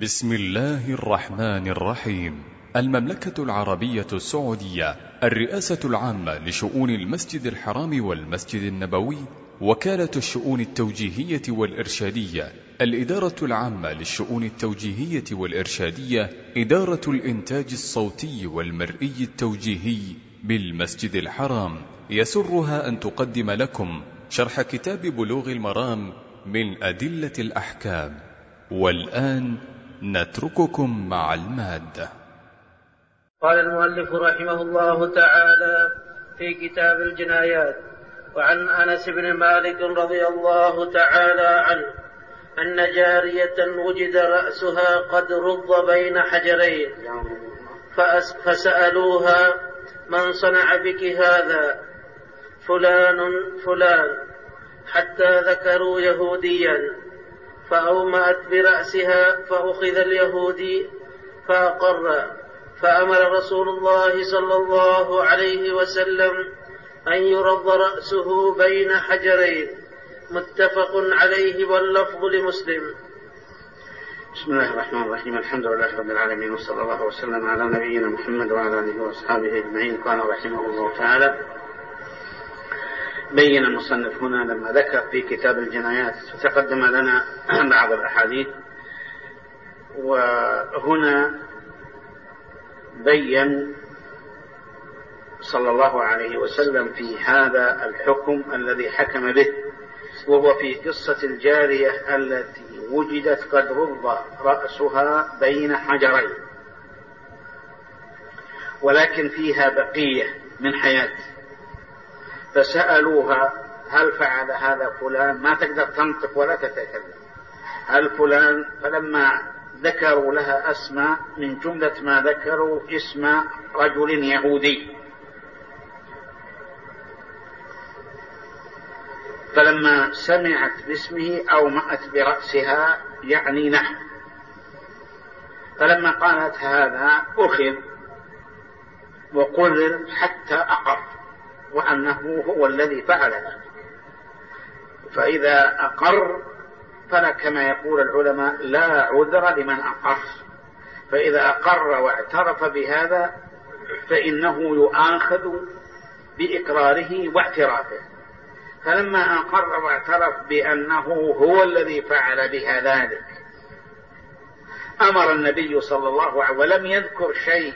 بسم الله الرحمن الرحيم. المملكة العربية السعودية، الرئاسة العامة لشؤون المسجد الحرام والمسجد النبوي، وكالة الشؤون التوجيهية والإرشادية، الإدارة العامة للشؤون التوجيهية والإرشادية، إدارة الإنتاج الصوتي والمرئي التوجيهي بالمسجد الحرام، يسرها أن تقدم لكم شرح كتاب بلوغ المرام من أدلة الأحكام. والآن نترككم مع المادة. قال المؤلف رحمه الله تعالى في كتاب الجنايات: وعن أنس بن مالك رضي الله تعالى عنه أن جارية وجد رأسها قد رض بين حجرين، فسألوها: من صنع بك هذا؟ فلان فلان، حتى ذكروا يهوديا، فأومأت برأسها، فأخذ اليهودي فأقر، فأمر رسول الله صلى الله عليه وسلم أن يرض رأسه بين حجرين. متفق عليه واللفظ لمسلم. بسم الله الرحمن الرحيم. الحمد لله رب العالمين، وصلى الله وسلم على نبينا محمد وعلى آله وأصحابه أجمعين. قال رحمه الله تعالى: بين المصنف هنا لما ذكر في كتاب الجنايات تقدم لنا بعض الأحاديث، وهنا بين صلى الله عليه وسلم في هذا الحكم الذي حكم به، وهو في قصة الجارية التي وجدت قد رض رأسها بين حجرين، ولكن فيها بقية من حياة. فسألوها: هل فعل هذا فلان؟ ما تقدر تنطق ولا تتكلم. هل فلان؟ فلما ذكروا لها أسماء، من جملة ما ذكروا اسم رجل يهودي، فلما سمعت باسمه أومأت برأسها، يعني نحن. فلما قالت هذا أخذ وقرر حتى أقر وأنه هو الذي فعل ذلك. فإذا أقر فلا، كما يقول العلماء، لا عذر لمن أقر. فإذا أقر واعترف بهذا فإنه يؤاخذ بإقراره واعترافه. فلما أقر واعترف بأنه هو الذي فعل بها ذلك، أمر النبي صلى الله عليه وسلم، ولم يذكر شيء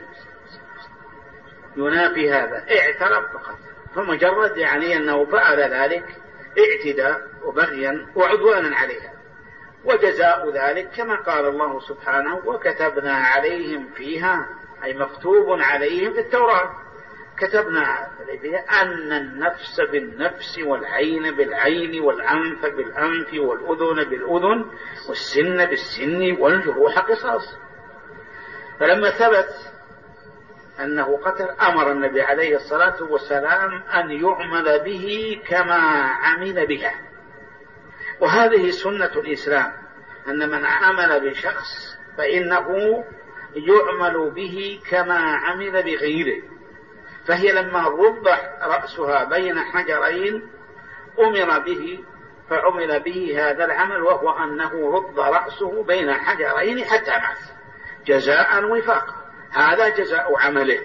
ينافي هذا، اعترف فقط، فمجرد يعني أنه فعل ذلك اعتداء وبغيا وعدوانا عليها. وجزاء ذلك كما قال الله سبحانه: وكتبنا عليهم فيها، أي مكتوب عليهم في التوراة، كتبنا عليهم أن النفس بالنفس والعين بالعين والأنف بالأنف والأذن بالأذن والسن بالسن والجروح قصاص. فلما ثبت أنه قتل، أمر النبي عليه الصلاة والسلام أن يعمل به كما عمل بها. وهذه سنة الإسلام، أن من عمل بشخص فإنه يعمل به كما عمل بغيره. فهي لما رض رأسها بين حجرين أمر به، فعمل به هذا العمل، وهو أنه رض رأسه بين حجرين حتى مات جزاء وفاقا. هذا جزاء عمله،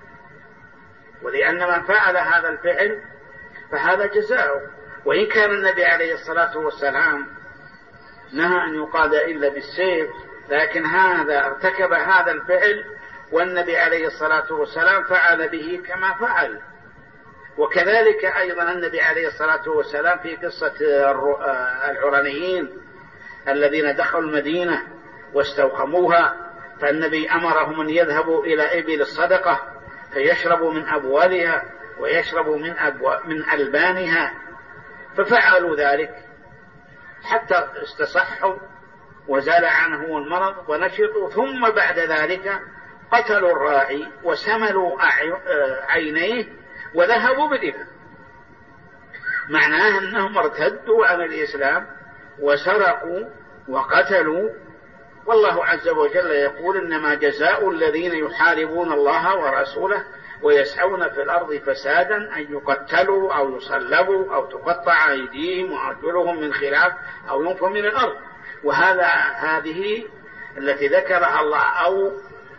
ولأن من فعل هذا الفعل فهذا جزاؤه. وإن كان النبي عليه الصلاة والسلام نهى أن يقاد إلا بالسيف، لكن هذا ارتكب هذا الفعل والنبي عليه الصلاة والسلام فعل به كما فعل. وكذلك أيضا النبي عليه الصلاة والسلام في قصة العرنيين الذين دخلوا المدينة واستوخموها، فالنبي أمرهم أن يذهبوا إلى إبل الصدقة فيشربوا من أبوالها ويشربوا من ألبانها، ففعلوا ذلك حتى استصحوا وزال عنه المرض ونشطوا. ثم بعد ذلك قتلوا الراعي وسملوا عينيه وذهبوا بالإبل، معناه أنهم ارتدوا عن الإسلام وسرقوا وقتلوا. والله عز وجل يقول: إنما جزاء الذين يحاربون الله ورسوله ويسعون في الأرض فسادا أن يقتلوا أو يصلبوا أو تقطع أيديهم وأرجلهم من خلاف أو ينفوا من الأرض. هذه التي ذكرها الله أو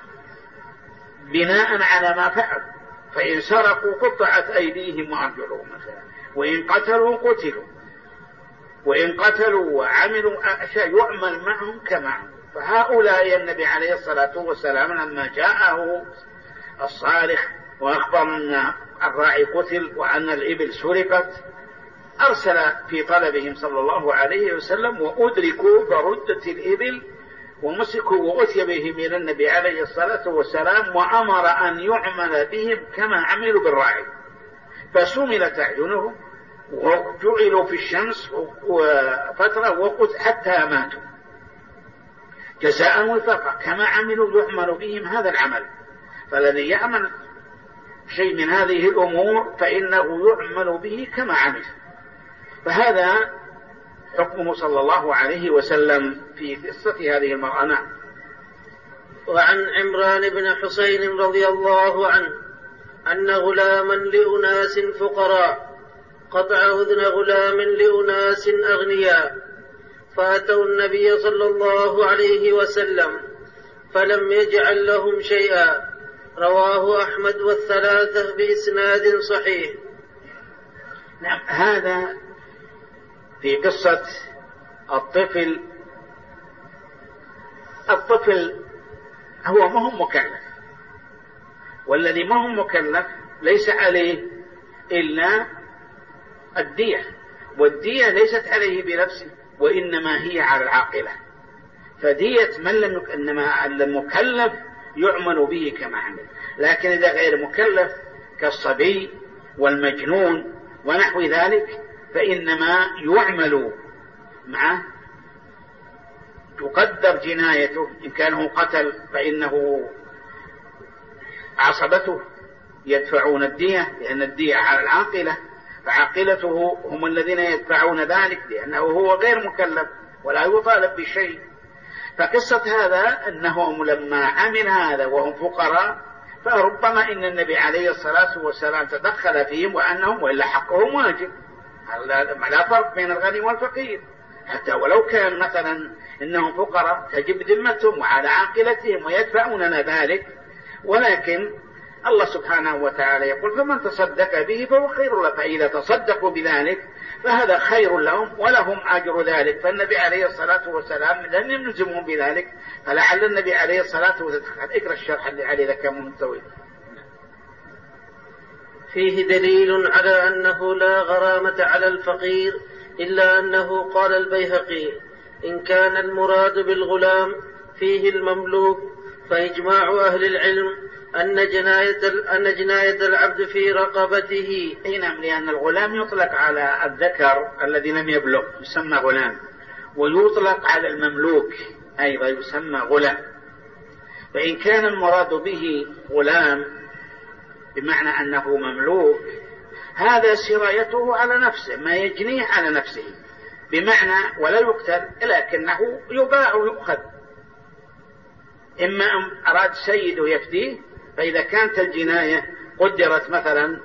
بناء على ما فعل. فإن سرقوا قطعت أيديهم وأرجلهم مثلا، وإن قتلوا قتلوا، وإن قتلوا وعملوا أشياء يعمل معهم كما عملوا. فهؤلاء النبي عليه الصلاة والسلام لما جاءه الصارخ وأخبر أن الراعي قتل وأن الإبل سرقت أرسل في طلبهم صلى الله عليه وسلم، وأدركوا بردة الإبل ومسكوا وأتي بهم إلى النبي عليه الصلاة والسلام، وأمر أن يعمل بهم كما عملوا بالراعي، فسملت أعينهم وجعلوا في الشمس وفترة وقت حتى ماتوا جزاء وفاقا كما عملوا يعمل بهم هذا العمل. فالذي يعمل شيء من هذه الأمور فإنه يعمل به كما عمل. فهذا حكمه صلى الله عليه وسلم في قصة هذه المرأة. نعم. وعن عمران بن حسين رضي الله عنه أن غلاما لأناس فقراء قطع أذن غلام لأناس أغنياء، فأتوا النبي صلى الله عليه وسلم فلم يجعل لهم شيئا. رواه أحمد والثلاثة بإسناد صحيح. نعم. هذا في قصة الطفل. الطفل هو ما هو مكلف، والذي ما هو مكلف ليس عليه إلا الدية، والدية ليست عليه بنفسه وإنما هي على العاقلة. فدية من لم إنما المكلف يعمل به كما عمل. لكن إذا غير مكلف كالصبي والمجنون ونحو ذلك فإنما يعمل معه، تقدر جنايته. إن كان هو قتل فإنه عصبته يدفعون الدية، لأن الدية على العاقلة، فعاقلته هم الذين يدفعون ذلك لأنه هو غير مكلف ولا يطالب بشيء. فقصة هذا أنهم لما عمل هذا وهم فقراء فربما إن النبي عليه الصلاة والسلام تدخل فيهم وأنهم وإلا حقهم واجب. لا فرق بين الغني والفقير، حتى ولو كان مثلا إنهم فقراء تجب ذمتهم وعلى عاقلتهم ويدفعوننا ذلك. ولكن الله سبحانه وتعالى يقول فمن تصدق به فهو خير له، فإذا تصدقوا بذلك فهذا خير لهم ولهم أجر ذلك. فالنبي عليه الصلاة والسلام لم يلزمهم بذلك، فلعل النبي عليه الصلاة والسلام اقرأ الشرح اللي عليه ذا كم طويل. فيه دليل على أنه لا غرامة على الفقير، إلا أنه قال البيهقي إن كان المراد بالغلام فيه المملوك، فإجماع أهل العلم أن جناية العبد في رقبته. نعم، لأن الغلام يطلق على الذكر الذي لم يبلغ يسمى غلام، ويطلق على المملوك أيضا يسمى غلام. فإن كان المراد به غلام بمعنى أنه مملوك، هذا سرايته على نفسه، ما يجنيه على نفسه، بمعنى ولا يقتل لكنه يباع ويؤخذ. إما أن أراد سيده يفديه، فإذا كانت الجناية قدرت مثلا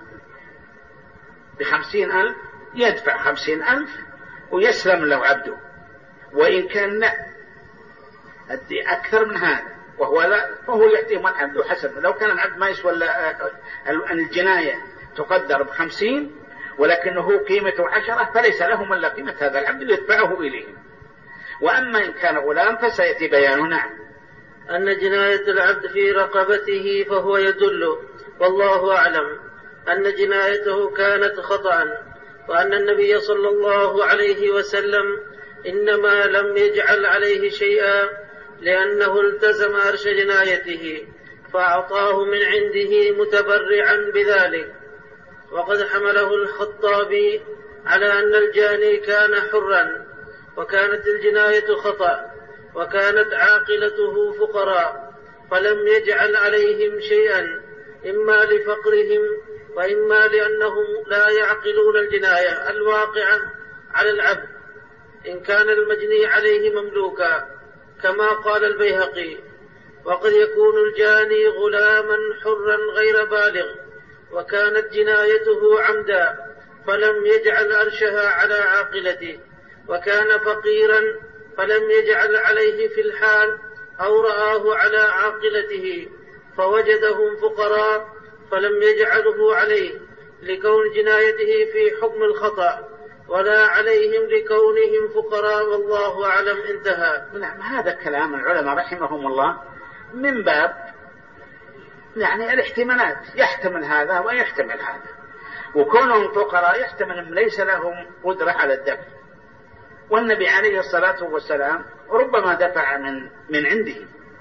ب50,000 يدفع 50,000 ويسلم له عبده. وإن كان لا أدي أكثر من هذا فهو يعطيهم العبد حسب. لو كان العبد ما يسوى الجناية تقدر ب50 ولكنه قيمته 10 فليس لهم إلا قيمة هذا العبد يدفعه إليهم. وأما إن كان غلام فسيأتي بيانه. نعم. أن جناية العبد في رقبته فهو يدل والله أعلم أن جنايته كانت خطأ، وأن النبي صلى الله عليه وسلم إنما لم يجعل عليه شيئا لأنه التزم أرش جنايته فأعطاه من عنده متبرعا بذلك. وقد حمله الخطابي على أن الجاني كان حرا وكانت الجناية خطأ وكانت عاقلته فقراء، فلم يجعل عليهم شيئا إما لفقرهم وإما لأنهم لا يعقلون الجناية الواقعة على العبد إن كان المجني عليه مملوكا، كما قال البيهقي وقد يكون الجاني غلاما حرا غير بالغ وكانت جنايته عمدا فلم يجعل أرشها على عاقلته، وكان فقيرا فلم يجعل عليه في الحال أو رآه على عاقلته فوجدهم فقراء فلم يجعله عليه لكون جنايته في حكم الخطأ ولا عليهم لكونهم فقراء والله أعلم. انتهى. نعم، هذا كلام العلماء رحمهم الله من باب يعني الاحتمالات، يحتمل هذا ويحتمل هذا، وكونهم فقراء يحتمل أن ليس لهم قدرة على الدفع، والنبي عليه الصلاة والسلام ربما دفع من عنده.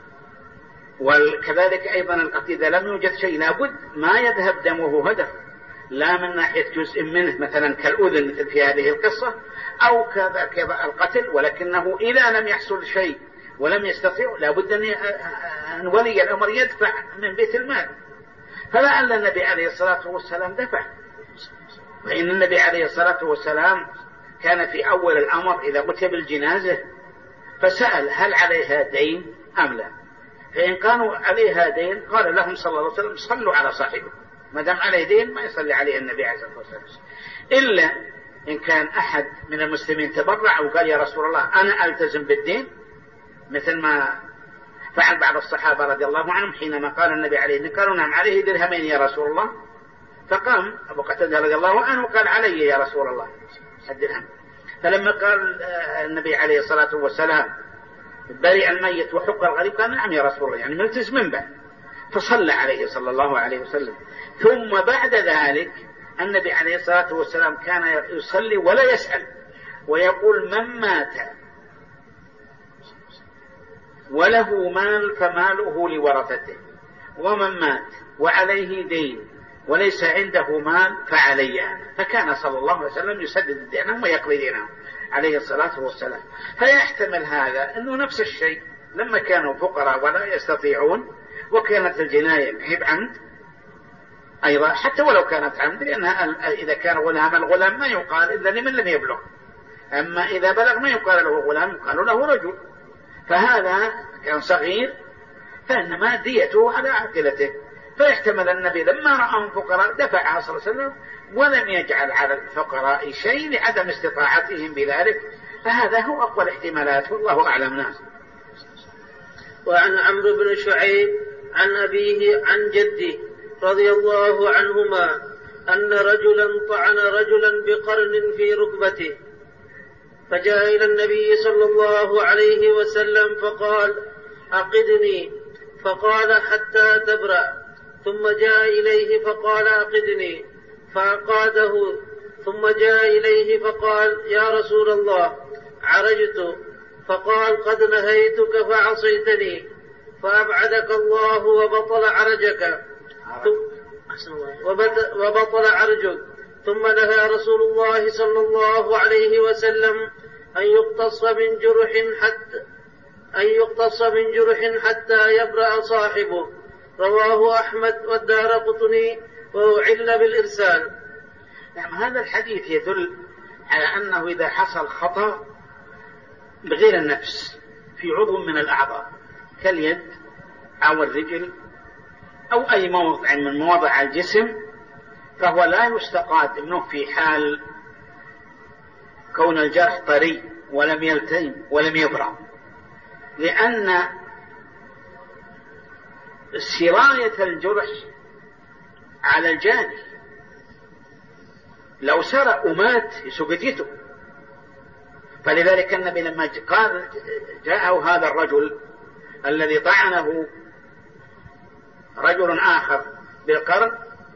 وكذلك أيضا القتل إذا لم يوجد شيء لابد ما يذهب دمه هدر، لا من ناحية جزء منه مثلا كالأذن مثل في هذه القصة، أو كذا القتل، ولكنه إذا لم يحصل شيء ولم يستطيع لابد أن ولي الأمر يدفع من بيت المال. فلعل النبي عليه الصلاة والسلام دفع، فإن النبي عليه الصلاة والسلام كان في أول الأمر إذا قتل بالجنازة فسأل هل عليها دين أم لا، فإن كانوا عليها دين قال لهم صلى الله عليه وسلم صلوا على صاحبه، ما دام عليه دين ما يصلي عليه النبي عليه الصلاة والسلام، إلا إن كان أحد من المسلمين تبرع وقال يا رسول الله أنا ألتزم بالدين، مثل ما فعل بعض الصحابة رضي الله عنهم حينما قال النبي عليه إن قالوا نعم عليه درهمين يا رسول الله، فقام أبو قتادة رضي الله عنه وقال علي يا رسول الله الدرهم. فلما قال النبي عليه الصلاة والسلام برئ الميت وحق الغريب قال نعم يا رسول الله، يعني ملتزم به، فصلى عليه صلى الله عليه وسلم. ثم بعد ذلك النبي عليه الصلاة والسلام كان يصلي ولا يسأل، ويقول من مات وله مال فماله لورثته، ومن مات وعليه دين وليس عنده مال فعلي أنا. فكان صلى الله عليه وسلم يسدد دينهم ويقضي دينهم عليه الصلاة والسلام. فيحتمل هذا أنه نفس الشيء لما كانوا فقراء ولا يستطيعون وكانت الجناية هي عمد أيضا، حتى ولو كانت عمد، لأنها إذا كان غلام الغلام ما يقال إلا لمن لم يبلغ، أما إذا بلغ ما يقال له غلام يقال له رجل، فهذا كان صغير فإنما ديته على عاقلته. فيحتمل النبي لما رأهم فقراء دفعها صلى الله عليه وسلم ولم يجعل على الفقراء شيء لعدم استطاعتهم بذلك، فهذا هو أقوى الاحتمالات والله أعلم. ناس. وعن عمرو بن شعيب عن أبيه عن جده رضي الله عنهما أن رجلا طعن رجلا بقرن في ركبته، فجاء إلى النبي صلى الله عليه وسلم فقال أقدني، فقال حتى تبرأ، ثم جاء إليه فقال أقدني فأقاده، ثم جاء إليه فقال يا رسول الله عرجت، فقال قد نهيتك فعصيتني فأبعدك الله وبطل عرجك وبطل عرجك. ثم نهى رسول الله صلى الله عليه وسلم أن يقتص من جرح حتى يبرأ صاحبه. رواه أحمد والدارقطني وأعل بالإرسال. نعم، هذا الحديث يدل على أنه إذا حصل خطأ بغير النفس في عضو من الأعضاء كاليد أو الرجل أو أي موضع من مواضع الجسم، فهو لا يستقاد منه في حال كون الجرح طري ولم يلتئم ولم يبرأ، لأن سراية الجرح على الجاني، لو سرق ومات سقطته. فلذلك النبي لما قال جاءه هذا الرجل الذي طعنه رجل آخر بالقرن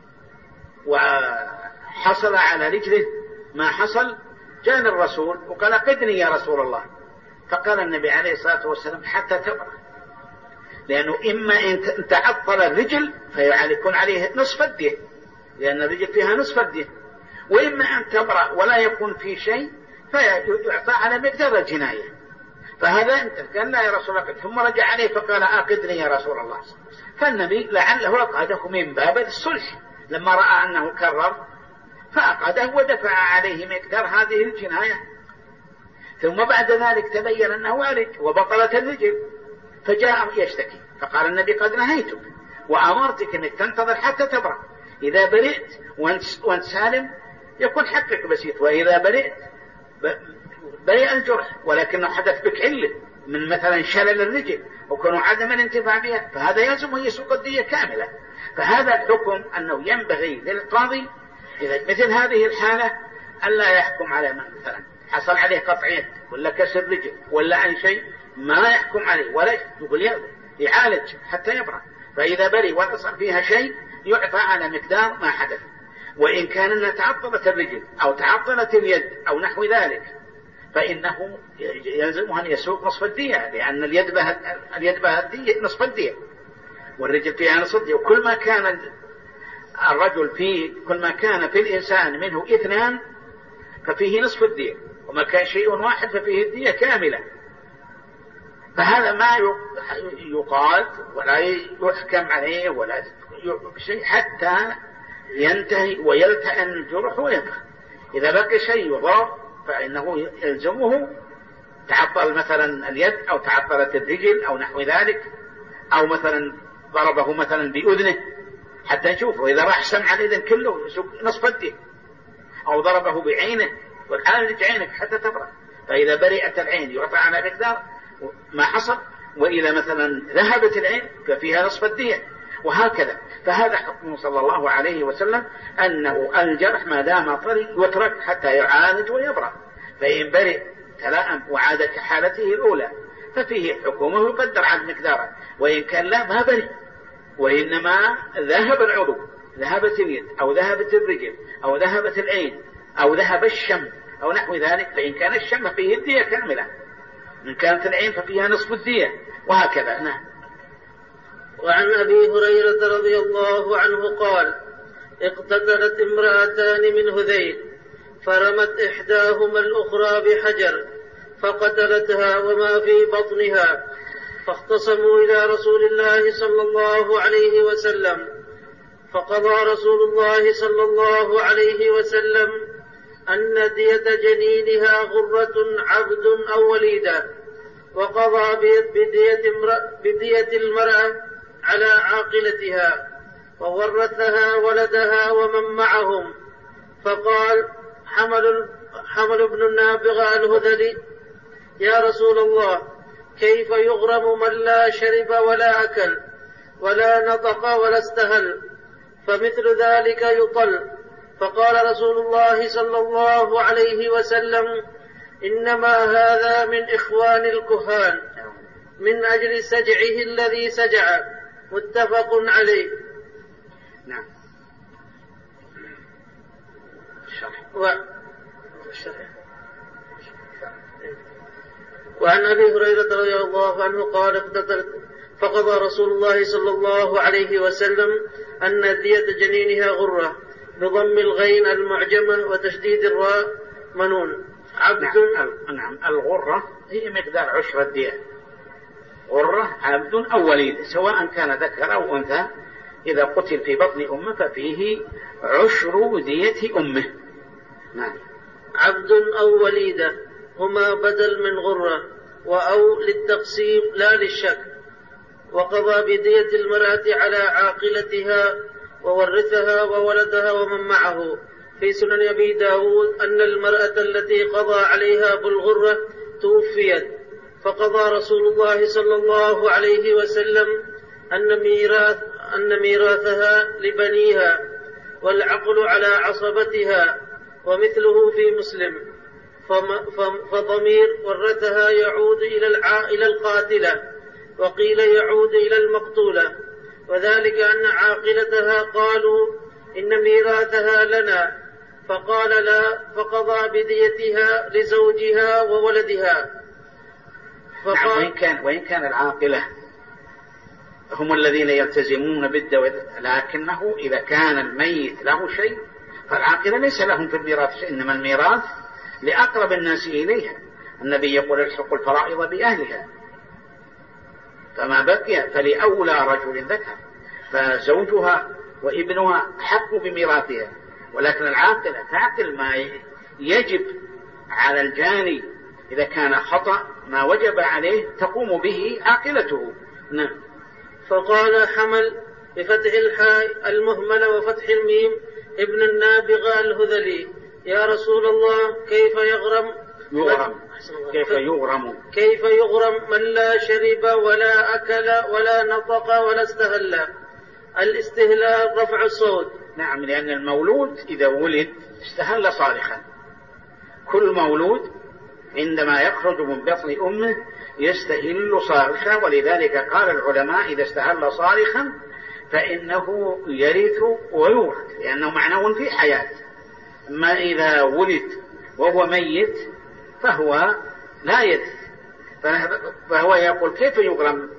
وحصل على رجله ما حصل، جاء الرسول وقال قدني يا رسول الله، فقال النبي عليه الصلاة والسلام حتى تبرأ، لأنه إما إن تعطل الرجل فيكون عليه نصف الدية، لأن الرجل فيها نصف الدية، وإما أن تبرأ ولا يكون في شيء فيعطى على مقدار الجناية. فهذا قال لا يا رسول الله، ثم رجع عليه فقال أقدني يا رسول الله. فالنبي لعله أقاده من باب الصلح، لما رأى أنه كرر فأقاده ودفع عليه مقدار هذه الجناية. ثم بعد ذلك تبين أنه عرج وبطلت الرجل، فجاء يشتكي، فقال النبي قد نهيتك وأمرتك أنك تنتظر حتى تبرأ، إذا برئت وانت سالم يكون حقك بسيط، وإذا برئت برئ الجرح ولكنه حدث بك علة، من مثلا شلل الرجل وكون عدم الانتفاع بها، فهذا يلزمه يسوق الدية كاملة. فهذا الحكم أنه ينبغي للقاضي إذا مثل هذه الحالة ألا يحكم على من مثلا حصل عليه قطع يد ولا كسر رجل ولا أي شيء، ما يحكم عليه ولا يقول يعالج حتى يبرأ. فإذا بري وحصل فيها شيء يعطى على مقدار ما حدث. وإن كان أنها تعطلت الرجل أو تعطلت اليد أو نحو ذلك فإنه يلزمه أن يسوق نصف الدية، لأن اليد بها الدية نصف الدية والرجل فيها نصف الدية. وكل ما كان الرجل فيه، كل ما كان في الإنسان منه 2 ففيه نصف الدية، وما كان شيء واحد ففيه الدية كاملة. فهذا ما يقال ولا يحكم عليه ولا شيء حتى ينتهي ويلتئم الجرح ويبقى. إذا بقي شيء يضاف فإنه يلزمه، تعطل مثلا اليد أو تعطلت الرجل أو نحو ذلك، أو مثلا ضربه مثلا بأذنه حتى نشوفه، إذا راح سمع الإذن كله نصف الدية، أو ضربه بعينه والعالج عينك حتى تبرأ. فإذا برئت العين يعطى على مقدار ما حصل، وإذا مثلا ذهبت العين ففيها نصف الدية، وهكذا. فهذا حكمه صلى الله عليه وسلم أنه الجرح ما دام طري يترك حتى يعالج ويبرأ. فإن برئ تلائم وعاد كحالته الأولى ففيه حكمه يقدر عن مقداره. وإن كان لا ما برئ وإنما ذهب العضو، ذهبت اليد أو ذهبت الرجل أو ذهبت العين أو ذهب الشم أو نحو ذلك، فإن كان الشم فيه الدية كاملة، إن كانت العين ففيها نصف الدية، وهكذا. نعم. وعن أبي هريرة رضي الله عنه قال: اقتتلت امرأتان من هذيل فرمت إحداهما الأخرى بحجر فقتلتها وما في بطنها، فاختصموا إلى رسول الله صلى الله عليه وسلم، فقضى رسول الله صلى الله عليه وسلم أن دية جنينها غرة عبد أو وليدة، وقضى بدية المرأة على عاقلتها، وورثها ولدها ومن معهم. فقال حمل بن النابغة الهذلي: يا رسول الله، كيف يغرم من لا شرب ولا أكل ولا نطق ولا استهل؟ فمثل ذلك يطل. فقال رسول الله صلى الله عليه وسلم: إنما هذا من إخوان الكهان من أجل سجعه الذي سجع. متفق عليه. نعم. وعن أبي هريرة رضي الله عنه قال: فقضى رسول الله صلى الله عليه وسلم أن دية جنينها غرة، بضم الغين المعجمة وتشديد الراء منون. عبد. نعم. الغرة هي مقدار عشر الدية. غرة عبد أو وليد، سواء كان ذكر أو أنثى، إذا قتل في بطن أمه ففيه عشر دية أمه. نعم. عبد أو وليدة هما بدل من غرة، وأو للتقسيم لا للشك. وقضى بدية المرأة على عاقلتها وورثها وولدها ومن معه. في سنن أبي داود أن المرأة التي قضى عليها بالغرة توفيت، فقضى رسول الله صلى الله عليه وسلم أن ميراثها لبنيها، والعقل على عصبتها، ومثله في مسلم. فضمير ورثها يعود إلى القاتلة، وقيل يعود إلى المقتولة، وذلك أن عاقلتها قالوا إن ميراثها لنا، فقال لا، فقضى بديتها لزوجها وولدها. وإن كان العاقلة هم الذين يلتزمون بالدية، لكنه إذا كان الميت له شيء فالعاقلة ليس لهم في الميراث شيء، إنما الميراث لأقرب الناس إليها. النبي يقول: الحق الفرائض بأهلها، فما بقي فلأولى رجل ذكر، فزوجها وابنها حق بميراثها. ولكن العاقلة تعقل ما يجب على الجاني، إذا كان خطأ ما وجب عليه تقوم به عاقلته. نعم. فقال حمل بفتح الحاء المهملة وفتح الميم ابن النابغة الهذلي: يا رسول الله، كيف يغرم يغرم. كيف يغرم من لا شرب ولا أكل ولا نطق ولا استهل؟ الاستهلال رفع الصوت. نعم، لأن المولود إذا ولد استهل صارخا. كل مولود عندما يخرج من بطن أمه يستهل صارخا، ولذلك قال العلماء إذا استهل صارخا فإنه يرث ويورث، لأنه معناه في حياة. أما إذا ولد وهو ميت فهو لا يرث. فهو يقول كيف يغرم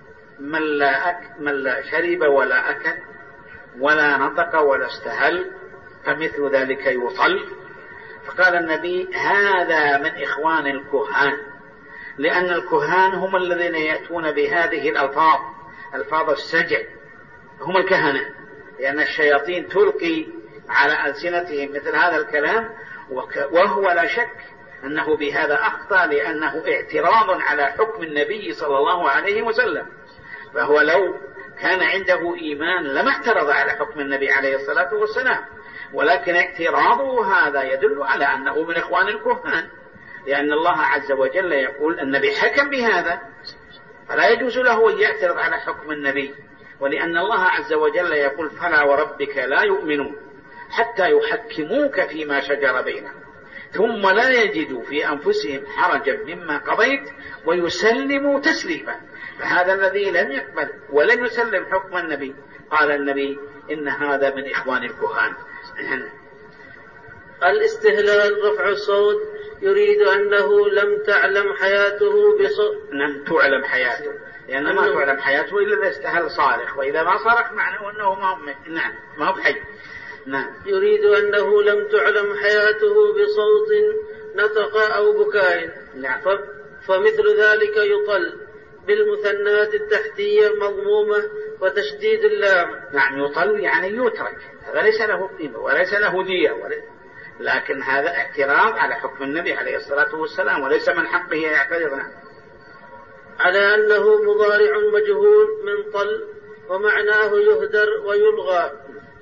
من لا شرب ولا أكل ولا نطق ولا استهل فمثل ذلك يطل. فقال النبي هذا من إخوان الكهان، لأن الكهان هم الذين يأتون بهذه الألفاظ، ألفاظ السجع، هم الكهنة، لأن الشياطين تلقي على ألسنتهم مثل هذا الكلام، وهو لا شك أنه بهذا أخطأ، لأنه اعتراض على حكم النبي صلى الله عليه وسلم. فهو لو كان عنده إيمان لما اعترض على حكم النبي عليه الصلاة والسلام، ولكن اعتراضه هذا يدل على أنه من إخوان الكهان، لأن الله عز وجل يقول النبي حكم بهذا فلا يجوز له أن يعترض على حكم النبي، ولأن الله عز وجل يقول فلا وربك لا يؤمنون حتى يحكموك فيما شجر بينهم ثم لا يجدوا في أنفسهم حرجا مما قضيت ويسلموا تسليما. فهذا الذي لم يقبل ولم يسلم حكم النبي قال النبي إن هذا من إخوان الكهان. الاستهلال رفع الصوت يريد أنه لم تعلم حياته لم تعلم حياته، لأن ما تعلم حياته إلا إذا استهل صارخ، وإذا ما صرخ معناه أنه ما هو بحي. نعم. يريد أنه لم تعلم حياته بصوت نطق أو بكاء. نعم. فمثل ذلك يطل بالمثنات التحتية مضمومة وتشديد اللام. نعم، يطل يعني يترك، هذا ليس له قيمة وليس له دية لكن هذا اعتراض على حكم النبي عليه الصلاة والسلام، وليس من حقه يعترض. نعم. على أنه مضارع مجهول من طل، ومعناه يهدر ويلغى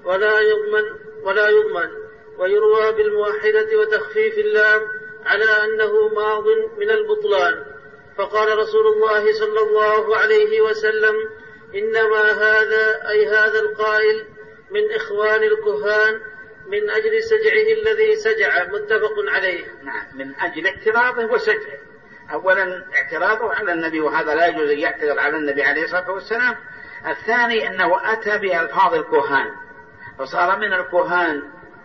ولا يضمن، ويروى بالموحدة وتخفيف اللام على أنه ماض من البطلان. فقال رسول الله صلى الله عليه وسلم إنما هذا أي هذا القائل من إخوان الكهان من أجل سجعه الذي سجع، متفق عليه. نعم، من أجل اعتراضه وسجعه. أولا اعتراضه على النبي، وهذا لا يجوز أن يعترض على النبي عليه الصلاة والسلام. الثاني أنه أتى بألفاظ الكهان فصار من الكهان،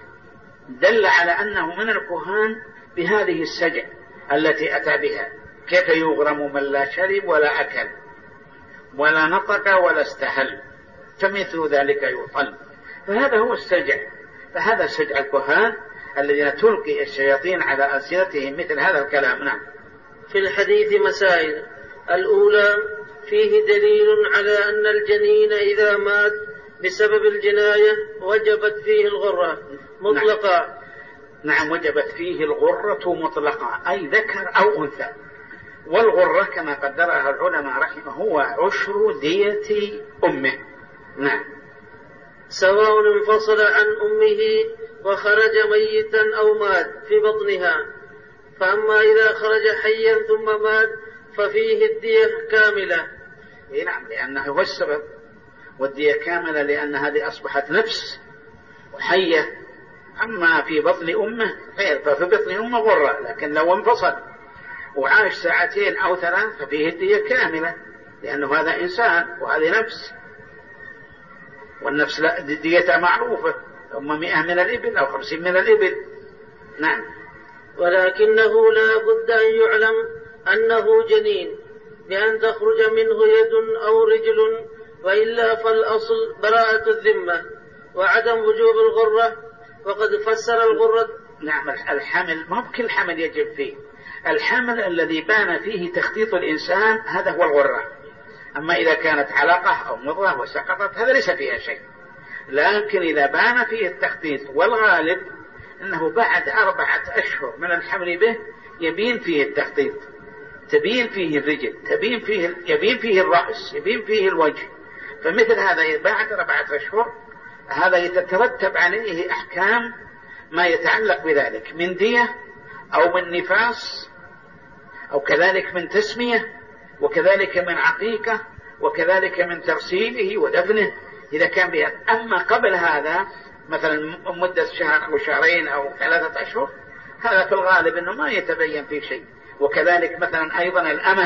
دل على أنه من الكهان بهذه السجع التي أتى بها. كيف يغرم من لا شرب ولا أكل ولا نطق ولا استهل فمثل ذلك يطل. فهذا هو السجع، فهذا سجع الكهان الذين تلقي الشياطين على ألسنتهم مثل هذا الكلام. نعم. في الحديث مسائل. الأولى فيه دليل على أن الجنين إذا مات بسبب الجناية وجبت فيه الغرة مطلقا. نعم، وجبت فيه الغرة مطلقا، أي ذكر أو أنثى. والغرة كما قدرها العلماء رحمه هو عشر دية أمه. نعم. سواء انفصل عن أمه وخرج ميتا أو مات في بطنها. فأما إذا خرج حيا ثم مات ففيه الدية كاملة. نعم، لأنه هو السبب، والدية كاملة لأن هذه أصبحت نفس وحية. أما في بطن أمه ففي بطن أمه غرة، لكن لو انفصل وعاش ساعتين أو 3 ففيه الدية كاملة، لأنه هذا إنسان وهذه نفس، والنفس ديتها معروفة، هم 100 من الإبل أو 50 من الإبل. نعم. ولكنه لا بد أن يعلم أنه جنين بأن تخرج منه يد أو رجل، وإلا فالأصل براءة الذمة وعدم وجوب الغرة. وقد فسر الغرة. نعم، الحمل ما بكل حمل يجب فيه، الحمل الذي بان فيه تخطيط الإنسان هذا هو الغرة. أما إذا كانت علقة أو مضغة وسقطت هذا ليس فيها شيء، لكن إذا بان فيه التخطيط والغالب أنه بعد 4 أشهر من الحمل به يبين فيه التخطيط، تبين فيه الرجل، يبين فيه الرأس، يبين فيه الوجه. فمثل هذا بعد 4 أشهر هذا يترتب عليه أحكام ما يتعلق بذلك من دية أو من نفاس، أو كذلك من تسمية، وكذلك من عقيقة، وكذلك من ترسيله ودفنه إذا كان بها. أما قبل هذا مثلا مدة شهر أو شهرين أو 3 أشهر، هذا في الغالب أنه ما يتبين فيه شيء. وكذلك مثلا أيضا الأمة،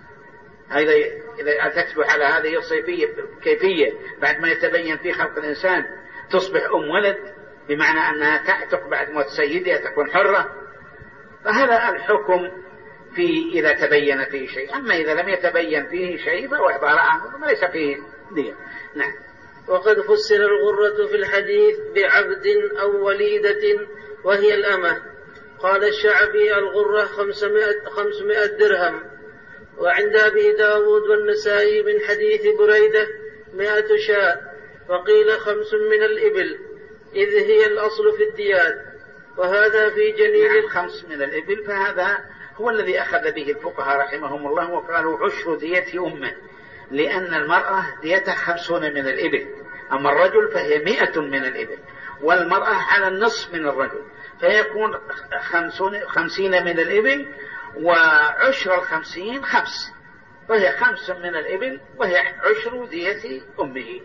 إذا تكتب على هذه الصيفية كيفية بعد ما يتبين في خلق الإنسان تصبح أم ولد، بمعنى أنها تعتق بعد موت سيدها تكون حرة، فهذا الحكم في إذا تبين فيه شيء. أما إذا لم يتبين فيه شيء فهو عبارة عن ليس فيه دية. نعم. وقد فسر الغرة في الحديث بعبد أو وليدة وهي الأمة. قال الشعبي الغرة 500 درهم. وعند أبي داود والنسائي من حديث بريدة 100 شاة، وقيل 5 من الإبل، إذ هي الأصل في الديات. وهذا في جنين 5 من الإبل، فهذا هو الذي أخذ به الفقهاء رحمهم الله وقالوا عشر دية أمه، لأن المرأة ديتها 50 من الإبل، أما الرجل فهي 100 من الإبل، والمرأة على النصف من الرجل، فيكون 50 من الإبل، وعشر 50 5، وهي 5 من الإبل، وهي عشر دية أمه.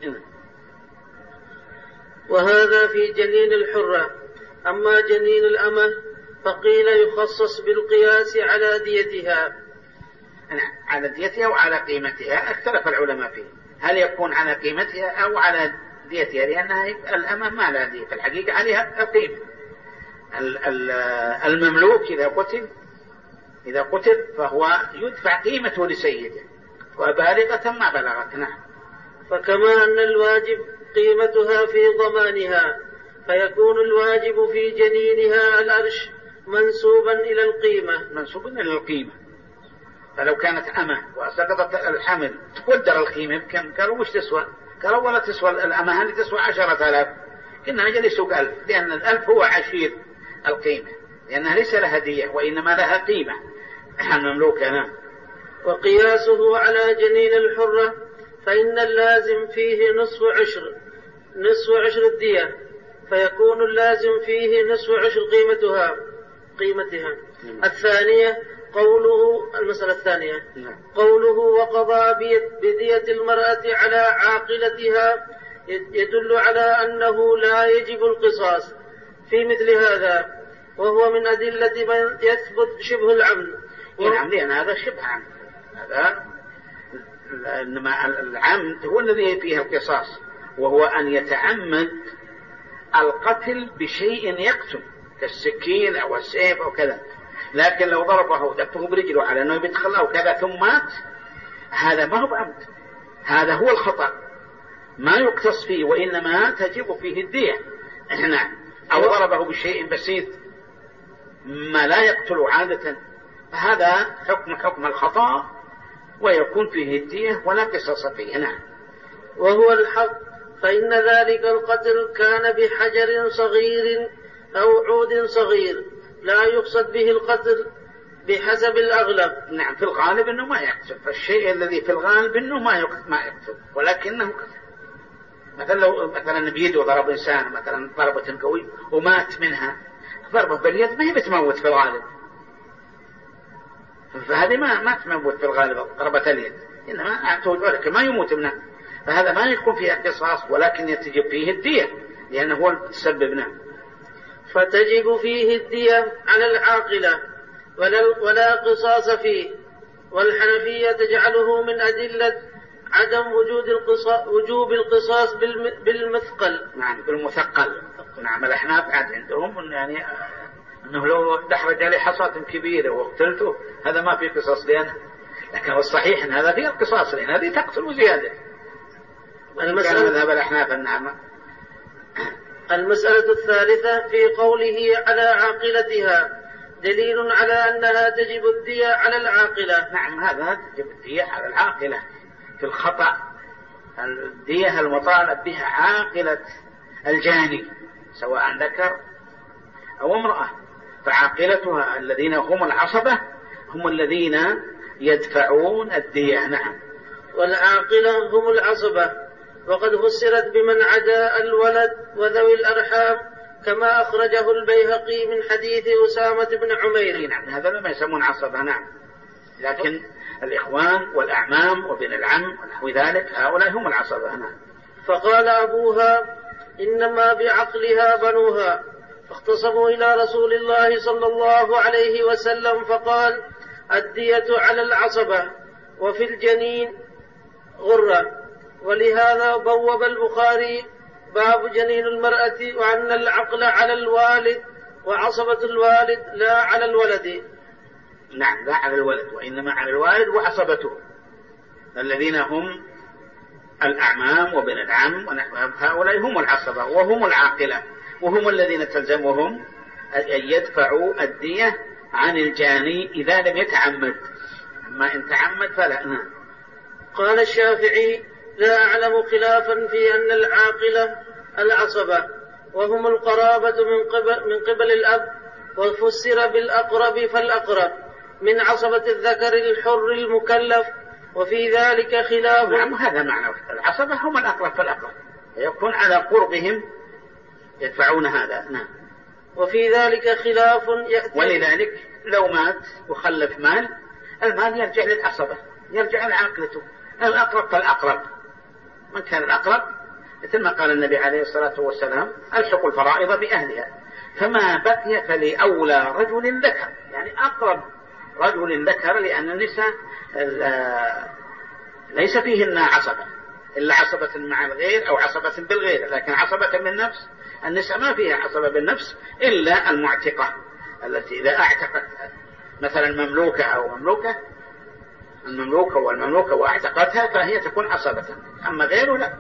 وهذا في جنين الحرة. أما جنين الأمة فقيل يخصص بالقياس على ديتها. على ديتها وعلى قيمتها اختلف العلماء فيه، هل يكون على قيمتها أو على ديتها، لأنها الأمة ما لها دية في الحقيقة، عليها القيمة. المملوك إذا قتل فهو يدفع قيمته لسيده، وبالغة ما بلغت. نعم. فكما أن الواجب قيمتها في ضمانها، فيكون الواجب في جنينها الأرش منسوبا إلى القيمة. فلو كانت أمة وسقطت الحمل تقدر القيمة بكم؟ قالوا وش تسوى؟ قالوا ولا تسوى الأمة، هذه تسوى 10,000، كنا أجل يسوق 1000، لأن 1000 هو عشير القيمة، لأنها ليس لها دية وإنما لها قيمة المملوكة. نعم. وقياسه على جنين الحرة، فإن اللازم فيه نصف عشر الدية، فيكون اللازم فيه نصف عشر قيمتها. الثانية المسألة الثانية قوله وقضى بدية المرأة على عاقلتها، يدل على أنه لا يجب القصاص في مثل هذا، وهو من أدلة من يثبت شبه العمد. نعم، لأن هذا شبه عمد، إنما العمد هو الذي فيه القصاص، وهو أن يتعمد القتل بشيء يقتل كالسكين أو السيف أو كذا. لكن لو ضربه ودفه برجله على أنه يدخل أو كذا ثم مات، هذا ما هو بعمد، هذا هو الخطأ ما يقتص فيه، وإنما تجب فيه الدية. أو ضربه بشيء بسيط ما لا يقتل عادة، فهذا حكم الخطأ ويكون فيه الدية ولا قصاص فيه. نعم. وهو الحق، فإن ذلك القتل كان بحجر صغير أو عود صغير، لا يقصد به القتل بحسب الأغلب. نعم، في الغالب أنه ما يقتل، فالشيء الذي في الغالب أنه ما يقتل ولكنه قتل. لو مثلا بيده ضرب إنسان مثلا ضربة قوي ومات منها، ضربة باليد ما هي بتموت في الغالب، فهذه ما تموت في الغالب ضربة اليد، إنما ولكن ما يموت منها، فهذا ما يكون فيه قصاص، ولكن يتجب فيه الدية لأنه هو المتسبب. نعم. فتجب فيه الدية على العاقلة ولا قصاص فيه. والحنفية تجعله من أدلة عدم وجوب القصاص بالمثقل. نعم، بالمثقل. نعم، الأحناف عندهم يعني أنه لو دحرج عليه حصاة كبيرة واقتلته هذا ما فيه قصاص، لكن الصحيح أن هذا فيه القصاص، لأن هذه تقتل زيادة. المسألة الثالثة في قوله على عاقلتها دليل على أنها تجب الدية على العاقلة. نعم، هذا تجب الدية على العاقلة في الخطأ، الدية المطالب بها عاقلة الجاني سواء ذكر أو امرأة، فعاقلتها الذين هم العصبة هم الذين يدفعون الدية. نعم. والعاقلة هم العصبة، وقد فسرت بمن عدا الولد وذوي الأرحام كما أخرجه البيهقي من حديث أسامة بن عمير. نعم هذا ما يسمون عصبة. نعم لكن الإخوان والأعمام وبن العم ونحو ذلك هؤلاء هم العصبة. نعم. فقال أبوها إنما بعقلها بنوها، فاختصموا إلى رسول الله صلى الله عليه وسلم فقال الدية على العصبة وفي الجنين غرة. ولهذا بوب البخاري باب جنين المرأة وأن العقل على الوالد وعصبة الوالد لا على الولد. نعم لا على الولد وإنما على الوالد وعصبته الذين هم الأعمام وبن العم ونحوهم، هؤلاء هم العصبة وهم العاقلة وهم الذين تلزمهم أن يدفعوا الدية عن الجاني إذا لم يتعمد، أما إن تعمد فلا. نعم. قال الشافعي لا أعلم خلافا في أن العاقلة العصبة وهم القرابة من قبل الأب، وفسر بالأقرب فالأقرب من عصبة الذكر الحر المكلف، وفي ذلك خلاف. نعم هذا معنى العصبة هم الأقرب فالأقرب، يكون على قربهم يدفعون هذا. نعم. وفي ذلك خلاف يأتي. ولذلك لو مات وخلف مال، المال يرجع للعصبة، يرجع لعاقلته. الأقرب فالأقرب، من كان الأقرب مثل ما قال النبي عليه الصلاة والسلام ألحقوا الفرائض بأهلها، فما بقي فلأولى رجل ذكر، يعني أقرب رجل ذكر، لأن النساء ليس فيهن عصبة إلا عصبة مع الغير أو عصبة بالغير، لكن عصبة بالنفس النساء ما فيها عصبة بالنفس إلا المعتقة التي إذا أعتقت مثلا مملوكة أو مملوكة، المملوكة والمملوكة واعتقتها فهي تكون عصبة، أما غيره لا.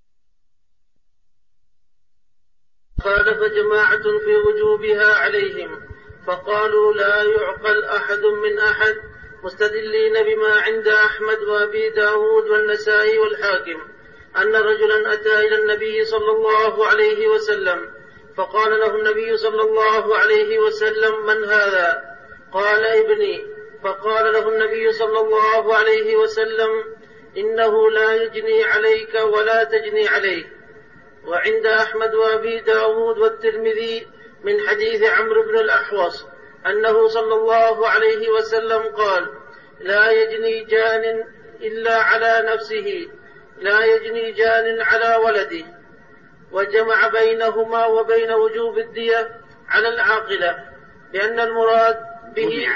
خالف جماعة في وجوبها عليهم فقالوا لا يعقل أحد من أحد، مستدلين بما عند أحمد وأبي داود والنسائي والحاكم أن رجلا أتى إلى النبي صلى الله عليه وسلم فقال له النبي صلى الله عليه وسلم من هذا؟ قال ابني. فقال له النبي صلى الله عليه وسلم إنه لا يجني عليك ولا تجني عليه. وعند أحمد وأبي داود والترمذي من حديث عمرو بن الأحوص أنه صلى الله عليه وسلم قال لا يجني جان إلا على نفسه، لا يجني جان على ولده. وجمع بينهما وبين وجوب الدية على العاقلة بأن المراد به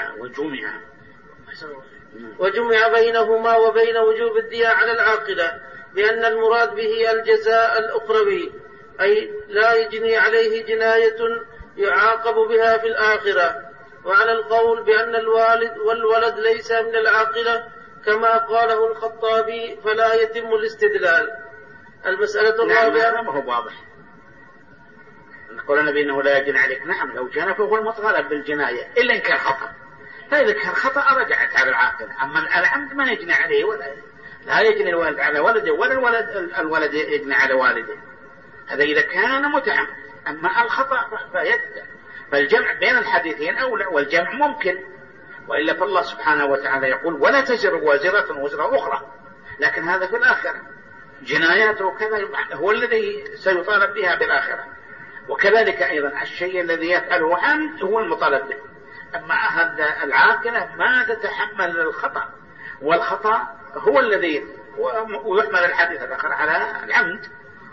وجمع بينهما وبين وجوب الدية على العاقلة بأن المراد به الجزاء الأخروي، أي لا يجني عليه جناية يعاقب بها في الآخرة. وعلى القول بأن الوالد والولد ليس من العاقلة كما قاله الخطابي فلا يتم الاستدلال. المسألة الرابعة. ما هو واضح نقول النبي إنه لا يجني عليك. نعم لو جنى فهو المطالب بالجناية إلا إن كان خطأ، فإذا كان خطأ رجعت على العاقلة، أما العمد ما يجني عليه ولا لا يجني الولد على ولده ولا الولد يجني على والده، هذا إذا كان متعمد. أما الخطأ فيتبع، فالجمع بين الحديثين أولى، والجمع ممكن، وإلا فالله سبحانه وتعالى يقول ولا تزر وازرة وزر أخرى، لكن هذا في الآخرة جناياته كذا هو الذي سيطالب بها بالآخرة. وكذلك أيضا الشيء الذي يفعله عمد هو المطالب به، أما هذا العاقلة ما تتحمل الخطأ، والخطأ هو الذي ويحمل الحديث الآخر على العمد.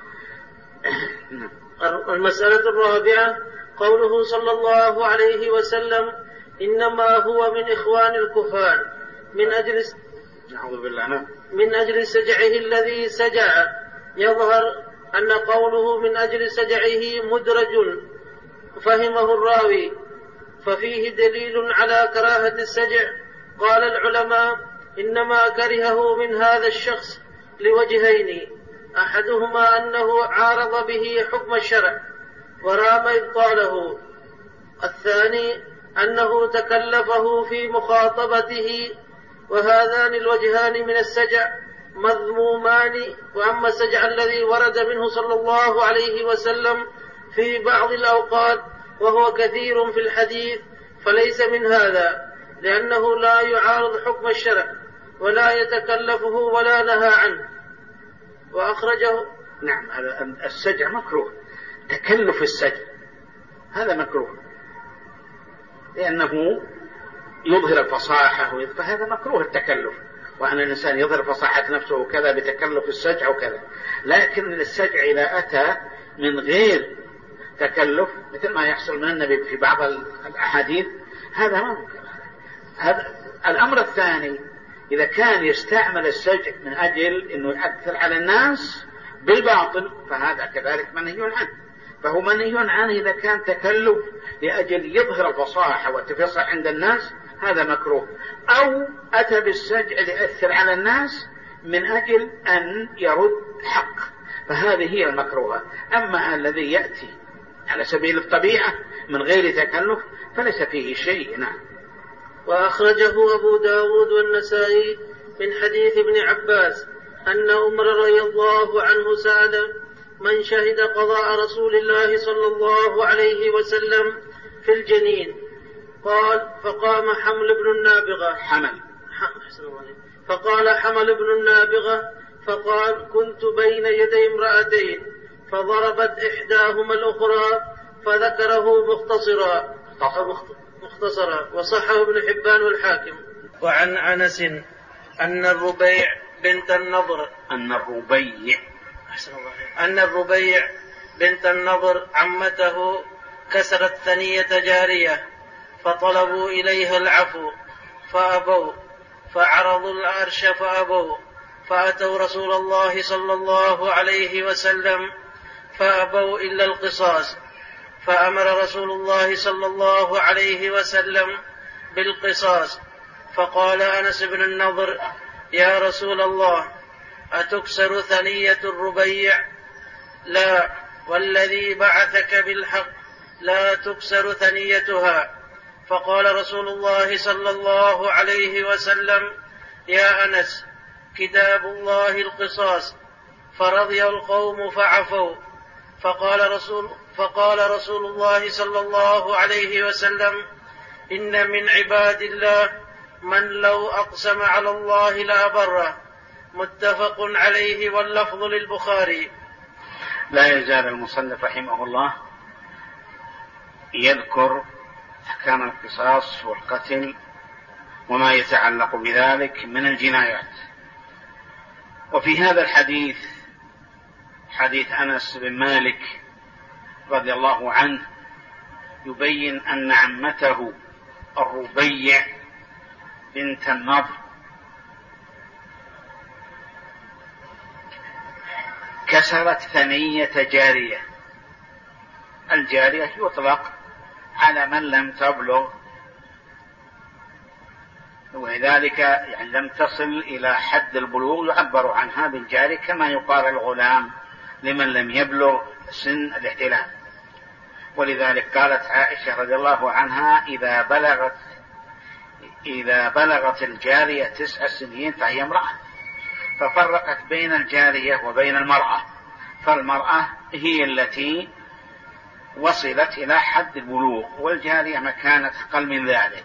المسألة الرابعة قوله صلى الله عليه وسلم إنما هو من إخوان الكهان من أجل سجعه الذي سجع. يظهر أن قوله من أجل سجعه مدرج فهمه الراوي، ففيه دليل على كراهة السجع. قال العلماء إنما كرهه من هذا الشخص لوجهين، أحدهما أنه عارض به حكم الشرع ورام إبطاله، الثاني أنه تكلفه في مخاطبته. وهذان الوجهان من السجع مذمومان. وأما السجع الذي ورد منه صلى الله عليه وسلم في بعض الأوقات وهو كثير في الحديث فليس من هذا، لأنه لا يعارض حكم الشرع ولا يتكلفه ولا نهى عنه. وأخرجه. نعم السجع مكروه، تكلف السجع هذا مكروه، لأنه يظهر الفصاحة فهذا مكروه التكلف، وأن الإنسان يظهر فصاحة نفسه وكذا بتكلف السجع وكذا. لكن السجع إذا أتى من غير تكلف مثل ما يحصل من النبي في بعض الأحاديث هذا ما ممكن. هذا الأمر الثاني، إذا كان يستعمل السجع من أجل أنه يؤثر على الناس بالباطل فهذا كذلك منهي عنه، فهو منهي عنه إذا كان تكلف لأجل يظهر الفصاحة والتفصح عند الناس، هذا مكروه. أو أتى بالسجع ليأثر على الناس من أجل أن يرد حق، فهذه هي المكروهة. أما الذي يأتي على سبيل الطبيعة من غير تكلف فليس فيه شيء. نعم. وأخرجه أبو داود والنسائي من حديث ابن عباس أن عمر رضي الله عنه سأل من شهد قضاء رسول الله صلى الله عليه وسلم في الجنين، قال فقام حمل بن النابغة فقال حمل بن النابغة فقال كنت بين يدي امرأتين فضربت إحداهما الأخرى، فذكره مختصرا وصحه ابن حبان والحاكم. وعن أنس أن الربيع بنت النضر عمته كسرت ثنية جارية فطلبوا إليها العفو فأبوا، فعرضوا العرش فأبوا، فأتوا رسول الله صلى الله عليه وسلم فأبوا إلا القصاص، فأمر رسول الله صلى الله عليه وسلم بالقصاص. فقال أنس بن النضر يا رسول الله أتكسر ثنية الربيع؟ لا، والذي بعثك بالحق لا تكسر ثنيتها. فقال رسول الله صلى الله عليه وسلم يا أنس كتاب الله القصاص، فرضي القوم فعفوا. فقال رسول الله صلى الله عليه وسلم إن من عباد الله من لو أقسم على الله لأبره. متفق عليه واللفظ للبخاري. لا يزال المصنف رحمه الله يذكر أحكام القصاص والقتل وما يتعلق بذلك من الجنايات. وفي هذا الحديث حديث أنس بن مالك رضي الله عنه يبين أن عمته الربيع بنت النضر كسرت ثنية جارية. الجارية يطلق على من لم تبلغ، ولذلك يعني لم تصل إلى حد البلوغ يعبر عنها بالجاري، كما يقال الغلام لمن لم يبلغ سن الاحتلام. ولذلك قالت عائشة رضي الله عنها إذا بلغت الجارية 9 سنين فهي امرأة، ففرقت بين الجارية وبين المرأة، فالمرأة هي التي وصلت إلى حد البلوغ والجارية ما كانت أقل من ذلك.